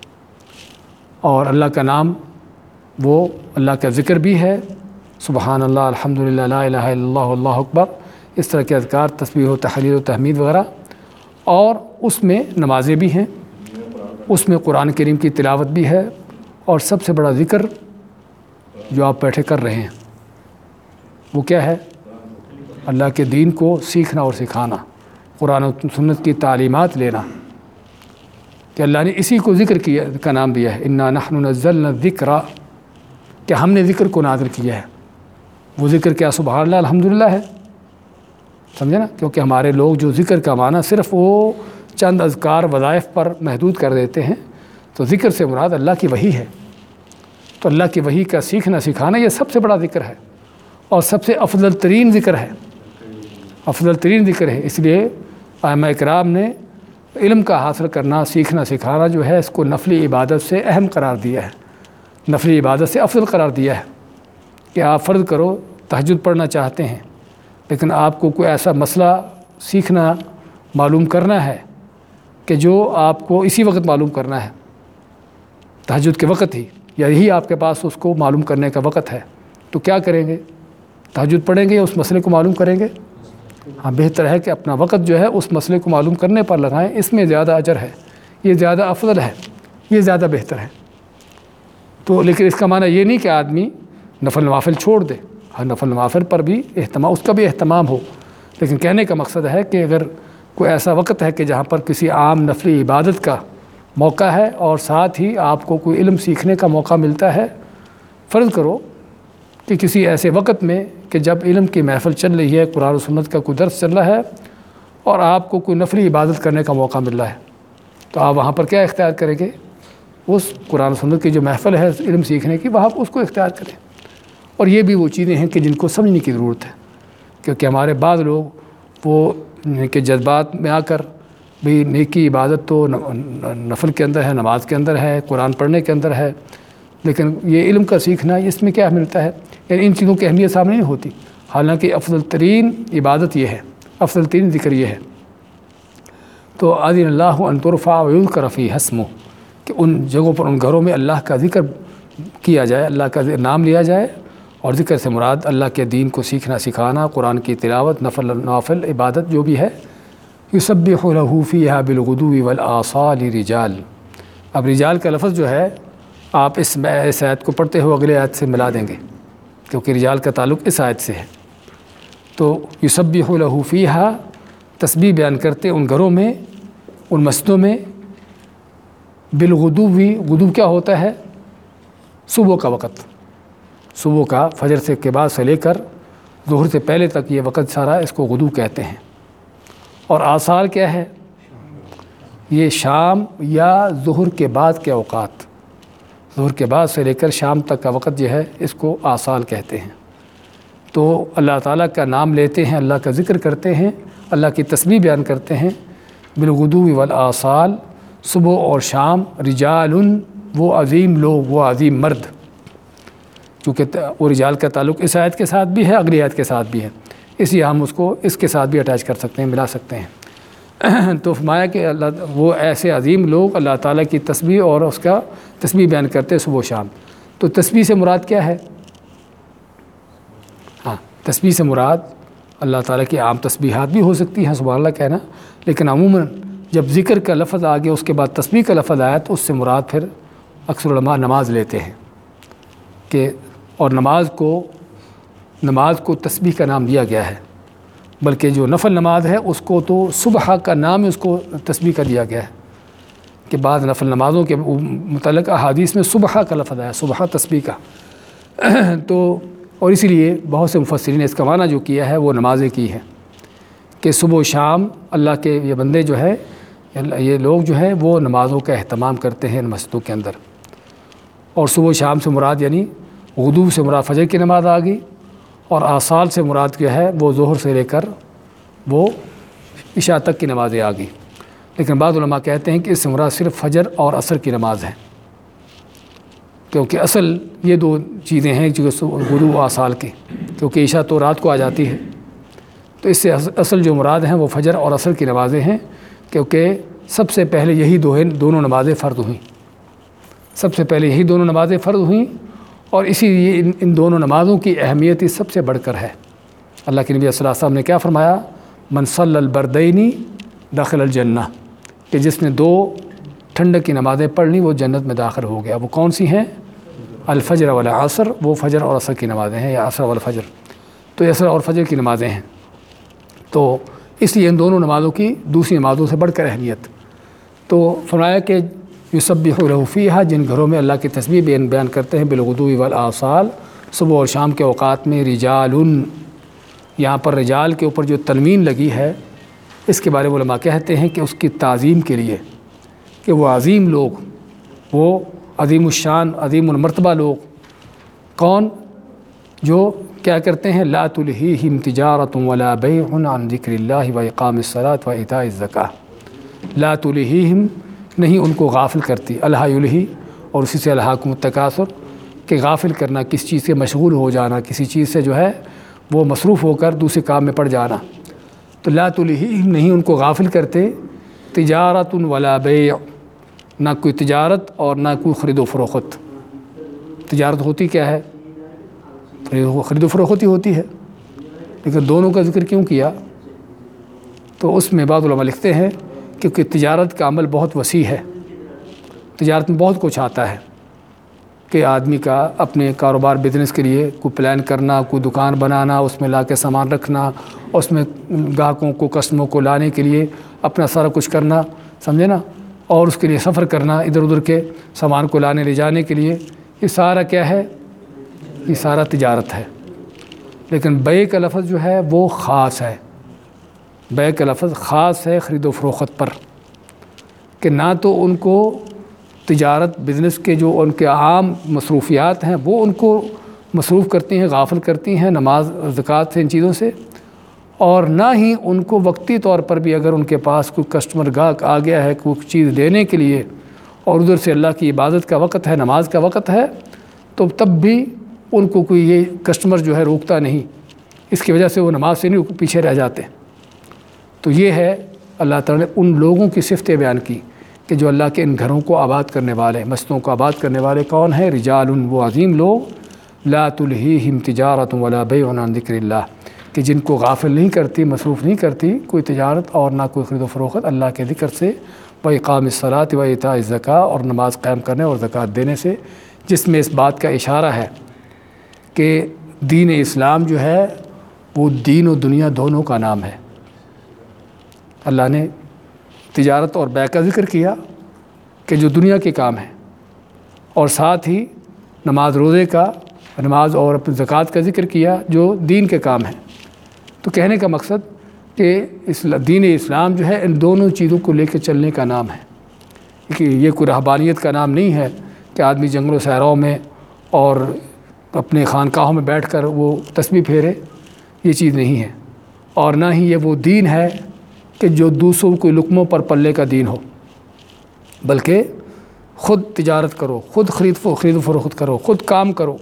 اور اللہ کا نام وہ اللہ کا ذکر بھی ہے، سبحان اللہ، الحمدللہ، لا الہ الا اللہ، اللہ اکبر، اس طرح کے اذکار، تسبیح و تحلیل و تحمید وغیرہ، اور اس میں نمازیں بھی ہیں، اس میں قرآن کریم کی تلاوت بھی ہے، اور سب سے بڑا ذکر جو آپ بیٹھے کر رہے ہیں وہ کیا ہے؟ اللہ کے دین کو سیکھنا اور سکھانا، قرآن و سنت کی تعلیمات لینا، کہ اللہ نے اسی کو ذکر کا نام دیا ہے، انا نحن نزلنا الذکر، کہ ہم نے ذکر کو نازل کیا ہے۔ وہ ذکر کیا؟ سبحان اللہ الحمدللہ ہے، سمجھے نا؟ کیونکہ ہمارے لوگ جو ذکر کا معنی صرف وہ چند اذکار وظائف پر محدود کر دیتے ہیں، تو ذکر سے مراد اللہ کی وحی ہے۔ تو اللہ کی وحی کا سیکھنا سکھانا یہ سب سے بڑا ذکر ہے، اور سب سے افضل ترین ذکر ہے، افضل ترین ذکر ہے۔ اس لیے ائمہ اکرام نے علم کا حاصل کرنا، سیکھنا سکھانا جو ہے، اس کو نفلی عبادت سے اہم قرار دیا ہے، نفلی عبادت سے افضل قرار دیا ہے، کہ آپ فرض کرو تہجد پڑھنا چاہتے ہیں، لیکن آپ کو کوئی ایسا مسئلہ سیکھنا معلوم کرنا ہے کہ جو آپ کو اسی وقت معلوم کرنا ہے، تہجد کے وقت ہی، یا یہی آپ کے پاس اس کو معلوم کرنے کا وقت ہے، تو کیا کریں گے؟ تہجد پڑھیں گے یا اس مسئلے کو معلوم کریں گے؟ ہاں، بہتر ہے کہ اپنا وقت جو ہے اس مسئلے کو معلوم کرنے پر لگائیں، اس میں زیادہ اجر ہے، یہ زیادہ افضل ہے، یہ زیادہ بہتر ہے۔ تو لیکن اس کا معنی یہ نہیں کہ آدمی نفل نوافل چھوڑ دے، ہر نفل نوافل پر بھی اہتمام، اس کا بھی اہتمام ہو، لیکن کہنے کا مقصد ہے کہ اگر کوئی ایسا وقت ہے کہ جہاں پر کسی عام نفلی عبادت کا موقع ہے، اور ساتھ ہی آپ کو کوئی علم سیکھنے کا موقع ملتا ہے، فرض کرو کہ کسی ایسے وقت میں کہ جب علم کی محفل چل رہی ہے، قرآن و سنت کا کوئی درس چل رہا ہے، اور آپ کو کوئی نفلی عبادت کرنے کا موقع مل رہا ہے، تو آپ وہاں پر کیا اختیار کریں گے؟ اس قرآن و سنت کی جو محفل ہے علم سیکھنے کی، وہاں اس کو اختیار کریں۔ اور یہ بھی وہ چیزیں ہیں کہ جن کو سمجھنے کی ضرورت ہے، کیونکہ ہمارے بعض لوگ وہ کہ جذبات میں آ کر بھی نیکی عبادت تو نفل کے اندر ہے، نماز کے اندر ہے، قرآن پڑھنے کے اندر ہے، لیکن یہ علم کا سیکھنا اس میں کیا ملتا ہے؟ یعنی ان چیزوں کی اہمیت سامنے نہیں ہوتی، حالانکہ افضل ترین عبادت یہ ہے، افضل ترین ذکر یہ ہے۔ تو اذن اللہ ان ترفع ویذکر فیہا اسمہ، کہ ان جگہوں پر، ان گھروں میں اللہ کا ذکر کیا جائے، اللہ کا نام لیا جائے، اور ذکر سے مراد اللہ کے دین کو سیکھنا سکھانا، قرآن کی تلاوت، نوافل عبادت جو بھی ہے۔ یسبح لہ فیہا بالغدو والآصال رجال، اب رجال کا لفظ جو ہے آپ اس آیت کو پڑھتے ہو اگلے آیت سے ملا دیں گے، کیونکہ رجال کا تعلق اس آیت سے ہے۔ تو یسبح لہ فیہا، تسبیح بیان کرتے ان گھروں میں، ان مسجدوں میں، بالغدو، غدو کیا ہوتا ہے؟ صبح کا وقت، صبح کا، فجر سے کے بعد سے لے کر ظہر سے پہلے تک یہ وقت سارا، اس کو غدو کہتے ہیں۔ اور آصال کیا ہے؟ یہ شام یا ظہر کے بعد کے اوقات، ظہر کے بعد سے لے کر شام تک کا وقت جو ہے، اس کو آصال کہتے ہیں۔ تو اللہ تعالیٰ کا نام لیتے ہیں، اللہ کا ذکر کرتے ہیں، اللہ کی تسبیح بیان کرتے ہیں، بالغدو والآصال، صبح اور شام، رجال، وہ عظیم لوگ، وہ عظیم مرد، چونکہ وہ رجال کا تعلق اس آیت کے ساتھ بھی ہے، اگلی آیت کے ساتھ بھی ہے، اس لیے ہم اس کو اس کے ساتھ بھی اٹیچ کر سکتے ہیں، ملا سکتے ہیں۔ تو فرمایا کہ اللہ، وہ ایسے عظیم لوگ اللہ تعالیٰ کی تسبیح اور اس کا تسبیح بیان کرتے صبح و شام۔ تو تسبیح سے مراد کیا ہے؟ ہاں، تسبیح سے مراد اللہ تعالیٰ کی عام تسبیحات بھی ہو سکتی ہیں، سبحان اللہ کہنا، لیکن عموماً جب ذکر کا لفظ آ گیا، اس کے بعد تسبیح کا لفظ آیا، تو اس سے مراد پھر اکثر علماء نماز لیتے ہیں، کہ اور نماز کو تسبیح کا نام دیا گیا ہے، بلکہ جو نفل نماز ہے اس کو تو صبح کا نام اس کو تسبیح کا دیا گیا ہے، کہ بعض نفل نمازوں کے متعلق احادیث میں صبح کا لفظ آیا، صبح تسبیح کا۔ تو اور اسی لیے بہت سے مفسرین نے اس کا معنی جو کیا ہے وہ نمازیں کی ہے، کہ صبح و شام اللہ کے یہ بندے جو ہے، یہ لوگ جو ہے وہ نمازوں کا اہتمام کرتے ہیں مسجدوں کے اندر۔ اور صبح و شام سے مراد یعنی غدو سے مراد فجر کی نماز آ گئی، اور آصال سے مراد کیا ہے؟ وہ ظہر سے لے کر وہ عشاء تک کی نمازیں آ گئی۔ لیکن بعض علماء کہتے ہیں کہ اس سے مراد صرف فجر اور عصر کی نماز ہے، کیونکہ اصل یہ دو چیزیں ہیں جو غدو و آصال کی، کیونکہ عشاء تو رات کو آ جاتی ہے، تو اس سے اصل جو مراد ہیں وہ فجر اور عصر کی نمازیں ہیں، کیونکہ سب سے پہلے یہی دونوں نمازیں فرض ہوئیں، سب سے پہلے یہی دونوں نمازیں فرض ہوئیں، اور اسی لیے ان دونوں نمازوں کی اہمیت ہی سب سے بڑھ کر ہے۔ اللہ کے نبی صلی اللہ علیہ وسلم نے کیا فرمایا؟ من صلی البردین دخل الجنہ، کہ جس نے دو ٹھنڈک کی نمازیں پڑھ لی وہ جنت میں داخل ہو گیا۔ وہ کون سی ہیں؟ الفجر والعصر، وہ فجر اور عصر کی نمازیں ہیں، یا عصر والفجر، تو عصر اور فجر کی نمازیں ہیں۔ تو اس لیے ان دونوں نمازوں کی دوسری نمازوں سے بڑھ کر اہمیت۔ تو فرمایا کہ یسبح لہ فیہا، جن گھروں میں اللہ کی تسبیح بیان کرتے ہیں، بالغدو والآصال، صبح اور شام کے اوقات میں، رجال، یہاں پر رجال کے اوپر جو تنوین لگی ہے اس کے بارے میں علماء کہتے ہیں کہ اس کی تعظیم کے لیے، کہ وہ عظیم لوگ، وہ عظیم الشان عظیم المرتبہ لوگ کون؟ جو کیا کرتے ہیں؟ لا تلہیہم تجارۃ ولا بیع عن ذکر اللہ واقام الصلاۃ وایتاء الزکاۃ۔ لا تلہیہم، نہیں ان کو غافل کرتی، الہا یلہی، اور اسی سے الہاکم التکاثر، کہ غافل کرنا، کس چیز سے مشغول ہو جانا، کسی چیز سے جو ہے وہ مصروف ہو کر دوسرے کام میں پڑ جانا۔ تو لا تلہیہم، نہیں ان کو غافل کرتے، تجارۃ ولا بیع، نہ کوئی تجارت اور نہ کوئی خرید و فروخت۔ تجارت ہوتی کیا ہے؟ خرید و فروخت ہی ہوتی ہے، لیکن دونوں کا ذکر کیوں کیا؟ تو اس میں بعض علماء لکھتے ہیں کیونکہ تجارت کا عمل بہت وسیع ہے، تجارت میں بہت کچھ آتا ہے، کہ آدمی کا اپنے کاروبار بزنس کے لیے کوئی پلان کرنا، کوئی دکان بنانا، اس میں لا کے سامان رکھنا، اس میں گاہکوں کو، کسٹمروں کو لانے کے لیے اپنا سارا کچھ کرنا، سمجھے نا، اور اس کے لیے سفر کرنا ادھر ادھر کے سامان کو لانے لے جانے کے لیے، یہ سارا کیا ہے؟ یہ سارا تجارت ہے۔ لیکن بیع کا لفظ جو ہے وہ خاص ہے، بیع کا لفظ خاص ہے خرید و فروخت پر، کہ نہ تو ان کو تجارت بزنس کے جو ان کے عام مصروفیات ہیں وہ ان کو مصروف کرتی ہیں، غافل کرتی ہیں نماز زکوٰۃ سے، ان چیزوں سے، اور نہ ہی ان کو وقتی طور پر بھی اگر ان کے پاس کوئی کسٹمر گاہک آ گیا ہے کوئی چیز دینے کے لیے، اور ادھر سے اللہ کی عبادت کا وقت ہے، نماز کا وقت ہے، تو تب بھی ان کو کوئی یہ کسٹمر جو ہے روکتا نہیں، اس کی وجہ سے وہ نماز سے نہیں پیچھے رہ جاتے۔ تو یہ ہے اللہ تعالیٰ نے ان لوگوں کی صفتیں بیان کی کہ جو اللہ کے ان گھروں کو آباد کرنے والے، مسجدوں کو آباد کرنے والے کون ہیں؟ رجال، وہ عظیم لوگ، لا تلہیہم تجارۃ ولا بیع عن ذکر اللہ، کہ جن کو غافل نہیں کرتی، مصروف نہیں کرتی کوئی تجارت اور نہ کوئی خرید و فروخت اللہ کے ذکر سے، واقام الصلاۃ وایتاء الزکاۃ، اور نماز قائم کرنے اور زکوٰۃ دینے سے، جس میں اس بات کا اشارہ ہے کہ دین اسلام جو ہے وہ دین و دنیا دونوں کا نام ہے۔ اللہ نے تجارت اور بیع کا ذکر کیا کہ جو دنیا کے کام ہیں، اور ساتھ ہی نماز روزے کا، نماز اور اپنی زکوٰۃ کا ذکر کیا جو دین کے کام ہیں۔ تو کہنے کا مقصد کہ دین اسلام جو ہے ان دونوں چیزوں کو لے کے چلنے کا نام ہے، کہ یہ کوئی رہبانیت کا نام نہیں ہے کہ آدمی جنگل و صحراؤں میں اور اپنے خانقاہوں میں بیٹھ کر وہ تسبیح پھیرے، یہ چیز نہیں ہے، اور نہ ہی یہ وہ دین ہے کہ جو دوسروں کو لقموں پر پلے کا دین ہو، بلکہ خود تجارت کرو، خود خرید و فروخت کرو، خود کام کرو،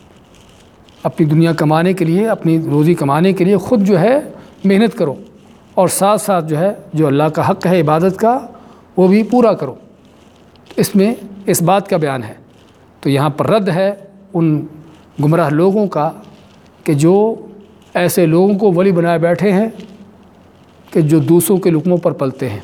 اپنی دنیا کمانے کے لیے، اپنی روزی کمانے کے لیے خود جو ہے محنت کرو، اور ساتھ ساتھ جو ہے جو اللہ کا حق ہے عبادت کا وہ بھی پورا کرو۔ اس میں اس بات کا بیان ہے۔ تو یہاں پر رد ہے ان گمراہ لوگوں کا کہ جو ایسے لوگوں کو ولی بنائے بیٹھے ہیں کہ جو دوسروں کے لقموں پر پلتے ہیں،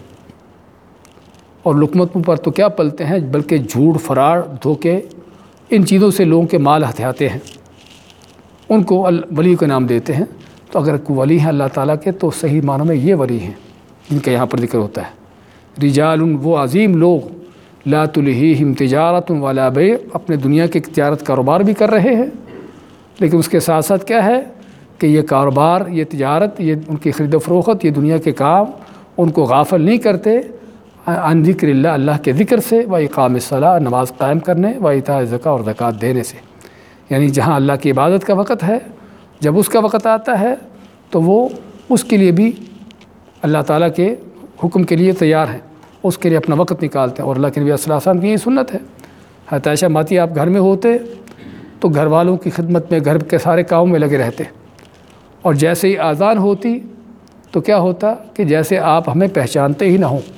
اور لقمتوں پر تو کیا پلتے ہیں بلکہ جھوٹ، فراڈ، دھوکے، ان چیزوں سے لوگوں کے مال ہتھیاتے ہیں، ان کو ولی کا نام دیتے ہیں۔ تو اگر کوئی ولی ہیں اللہ تعالیٰ کے تو صحیح معنوں میں یہ ولی ہیں جن کا یہاں پر ذکر ہوتا ہے۔ رجال، وہ عظیم لوگ، لا تلہیہم تجارۃ ولا بیع، اپنے دنیا کی تجارت کاروبار بھی کر رہے ہیں، لیکن اس کے ساتھ ساتھ کیا ہے کہ یہ کاروبار، یہ تجارت، یہ ان کی خرید و فروخت، یہ دنیا کے کام ان کو غافل نہیں کرتے عن ذکر اللہ، اللہ کے ذکر سے، واقام الصلاۃ، نماز قائم کرنے، وایتاء الزکاۃ، اور زکوٰۃ دینے سے۔ یعنی جہاں اللہ کی عبادت کا وقت ہے، جب اس کا وقت آتا ہے تو وہ اس کے لیے بھی اللہ تعالیٰ کے حکم کے لیے تیار ہیں، اس کے لیے اپنا وقت نکالتے ہیں۔ اور اللہ کے نبی صلی اللہ علیہ وسلم کی یہ سنت ہے۔ حضرت عائشہ ماتی آپ گھر میں ہوتے تو گھر والوں کی خدمت میں، گھر کے سارے کاموں میں لگے رہتے، اور جیسے ہی اذان ہوتی تو کیا ہوتا کہ جیسے آپ ہمیں پہچانتے ہی نہ ہوں،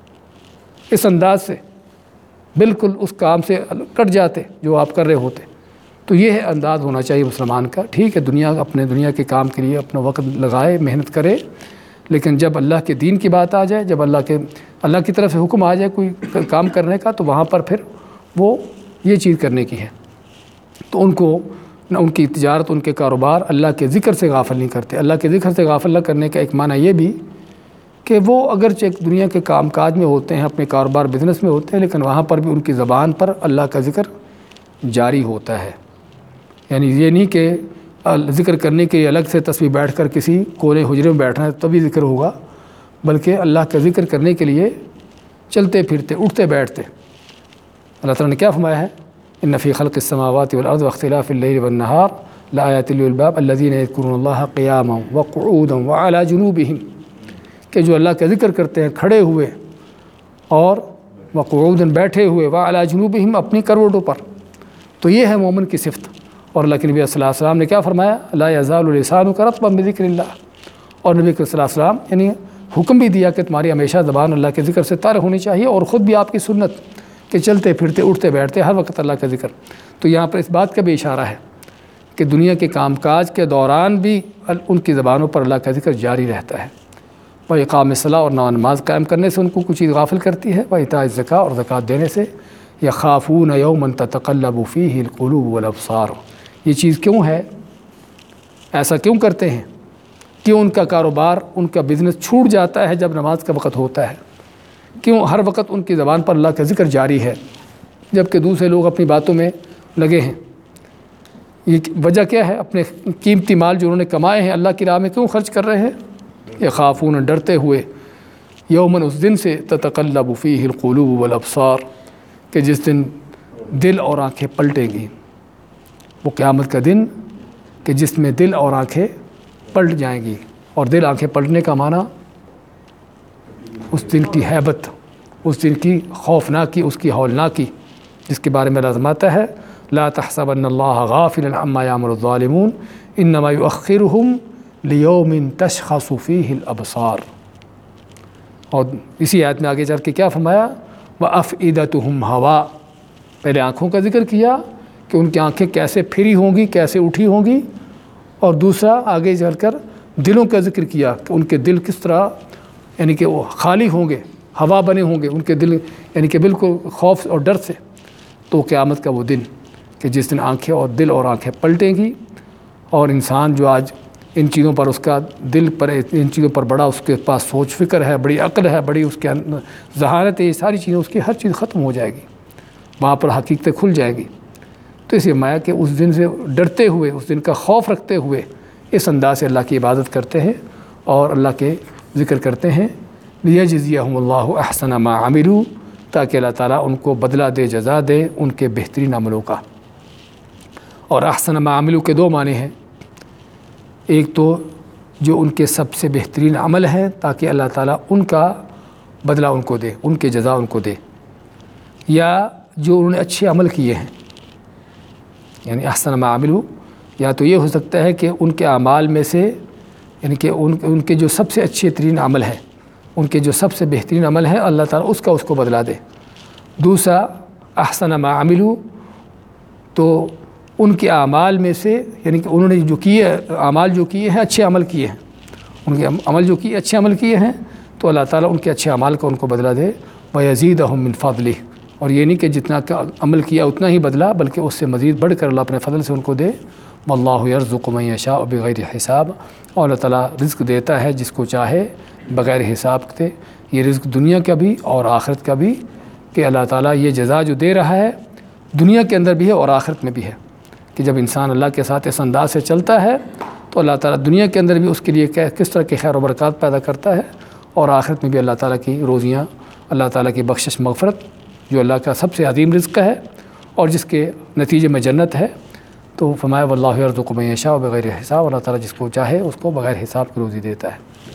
اس انداز سے بالکل اس کام سے کٹ جاتے جو آپ کر رہے ہوتے۔ تو یہ ہے انداز ہونا چاہیے مسلمان کا۔ ٹھیک ہے، اپنے دنیا کے کام کے لیے اپنا وقت لگائے، محنت کرے، لیکن جب اللہ کے دین کی بات آ جائے، جب اللہ کی طرف سے حکم آ جائے کوئی کام کرنے کا، تو وہاں پر پھر وہ یہ چیز کرنے کی ہے۔ تو ان کی تجارت، ان کے کاروبار اللہ کے ذکر سے غافل نہیں کرتے۔ اللہ کے ذکر سے غافل نہ کرنے کا ایک معنی یہ بھی کہ وہ اگرچہ دنیا کے کام کاج میں ہوتے ہیں، اپنے کاروبار بزنس میں ہوتے ہیں، لیکن وہاں پر بھی ان کی زبان پر اللہ کا ذکر جاری ہوتا ہے۔ یعنی یہ نہیں کہ ذکر کرنے کے لیے الگ سے تسبیح بیٹھ کر کسی کونے حجرے میں بیٹھنا ہے تبھی ذکر ہوگا، بلکہ اللہ کا ذکر کرنے کے لیے چلتے پھرتے، اٹھتے بیٹھتے۔ اللہ تعالیٰ نے کیا فرمایا ہے؟ ان فی خلق السماوات والارض واختلاف اللیل والنہار لآیات لأولی الالباب الذین یذکرون اللہ قیاما وقعودا وعلی جنوبہم، کہ جو اللہ کا ذکر کرتے ہیں کھڑے ہوئے اور وقعودا بیٹھے ہوئے، وعلی جنوبہم اپنی کروٹوں پر۔ تو یہ ہے مومن کی صفت۔ اور اللہ کے نبی صلی اللہ علیہ وسلم نے کیا فرمایا؟ لا یزال لسانک رطبا بذکر اللہ۔ اور نبی صلی اللہ علیہ وسلم یعنی حکم بھی دیا کہ تمہاری ہمیشہ زبان اللہ کے ذکر سے تر ہونی چاہیے، اور خود بھی آپ کی سنت کہ چلتے پھرتے، اٹھتے بیٹھتے ہر وقت اللہ کا ذکر۔ تو یہاں پر اس بات کا بھی اشارہ ہے کہ دنیا کے کام کاج کے دوران بھی ان کی زبانوں پر اللہ کا ذکر جاری رہتا ہے۔ وہ اقام صلاح اور نماز قائم کرنے سے ان کو کچھ چیز غافل کرتی ہے، وہ ایتاء الزکاۃ اور زکوٰۃ دینے سے، یخافون یوما تتقلب فیہ القلوب والابصار۔ یہ چیز کیوں ہے؟ ایسا کیوں کرتے ہیں؟ کیوں ان کا کاروبار، ان کا بزنس چھوٹ جاتا ہے جب نماز کا وقت ہوتا ہے؟ کیوں ہر وقت ان کی زبان پر اللہ کا ذکر جاری ہے جبکہ دوسرے لوگ اپنی باتوں میں لگے ہیں؟ یہ وجہ کیا ہے؟ اپنے قیمتی مال جو انہوں نے کمائے ہیں اللہ کی راہ میں کیوں خرچ کر رہے ہیں؟ یخافون، ڈرتے ہوئے، یومن، اس دن سے، تتقلب فیہ القلوب والابصار، کہ جس دن دل اور آنکھیں پلٹیں گی۔ وہ قیامت کا دن کہ جس میں دل اور آنکھیں پلٹ جائیں گی۔ اور دل آنکھیں پلٹنے کا معنی اس دن کی ہیبت، اس دن کی خوفناکی، اس کی ہولناکی، جس کے بارے میں لازماتا ہے لا تحسبن اللہ غافلا عما یعمل الظالمون انما یؤخرهم لیوم تشخص فیہ الابصار۔ اور اسی آیت میں آگے چل کے کیا فرمایا؟ وَأَفْئِدَتُهُمْ هَوَاء، پہلے آنکھوں کا ذکر کیا کہ ان کی آنکھیں کیسے پھری ہوں گی، کیسے اٹھی ہوں گی، اور دوسرا آگے چل کر دلوں کا ذکر کیا کہ ان کے دل کس طرح یعنی کہ وہ خالی ہوں گے، ہوا بنے ہوں گے ان کے دل، یعنی کہ بالکل خوف اور ڈر سے۔ تو قیامت کا وہ دن کہ جس دن آنکھیں اور دل اور آنکھیں پلٹیں گی، اور انسان جو آج ان چیزوں پر، اس کا دل پر، ان چیزوں پر بڑا اس کے پاس سوچ فکر ہے، بڑی عقل ہے، بڑی اس کے ذہانت ہے، یہ ساری چیزیں اس کی ہر چیز ختم ہو جائے گی، وہاں پر حقیقتیں کھل جائیں گی۔ تو اس لیے مایا کہ اس دن سے ڈرتے ہوئے، اس دن کا خوف رکھتے ہوئے اس انداز سے اللہ کی عبادت کرتے ہیں اور اللہ کے ذکر کرتے ہیں۔ لیجزیہم اللہ احسن ما عملوا، تاکہ اللہ تعالیٰ ان کو بدلہ دے، جزا دے ان کے بہترین عملوں کا۔ اور احسن ما عملوا کے دو معنی ہیں، ایک تو جو ان کے سب سے بہترین عمل ہے تاکہ اللہ تعالیٰ ان کا بدلہ ان کو دے، ان کے جزا ان کو دے، یا جو انہوں نے اچھے عمل کیے ہیں، یعنی احسن ما عملوا، یا تو یہ ہو سکتا ہے کہ ان کے اعمال میں سے، یعنی کہ ان کے جو سب سے اچھے ترین عمل ہے، ان کے جو سب سے بہترین عمل ہے، اللہ تعالیٰ اس کو بدلا دے۔ دوسرا احسن ما عملوا، تو ان کے اعمال میں سے، یعنی کہ انہوں نے جو کیے اعمال جو کیے ہیں، اچھے عمل کیے ہیں، ان کے عمل جو کیے اچھے عمل کیے ہیں، تو اللہ تعالیٰ ان کے اچھے اعمال کا ان کو بدلا دے۔ وَيَزِيدَهُم مِّن فَضْلِهِ، اور یہ نہیں کہ جتنا عمل کیا اتنا ہی بدلا، بلکہ اس سے مزید بڑھ کر اللہ اپنے فضل سے ان کو دے۔ وَاللَّهُ يَرْزُقُ مَن يَشَاءُ بِغَيْرِ حساب، اور اللہ تعالیٰ رزق دیتا ہے جس کو چاہے بغیر حساب کے۔ یہ رزق دنیا کا بھی اور آخرت کا بھی، کہ اللہ تعالیٰ یہ جزا جو دے رہا ہے دنیا کے اندر بھی ہے اور آخرت میں بھی ہے، کہ جب انسان اللہ کے ساتھ اس انداز سے چلتا ہے تو اللہ تعالیٰ دنیا کے اندر بھی اس کے لیے کس طرح کے خیر و برکات پیدا کرتا ہے، اور آخرت میں بھی اللہ تعالیٰ کی روزیاں، اللہ تعالیٰ کی بخشش مغفرت، جو اللہ کا سب سے عظیم رزق ہے اور جس کے نتیجے میں جنت ہے۔ تو فرمایا وَاللَّهُ يَرْزُقُ مَن يَشَاءُ بِغَيْرِ حساب، اللہ تعالیٰ جس کو چاہے اس کو بغیر حساب کی روزی دیتا ہے۔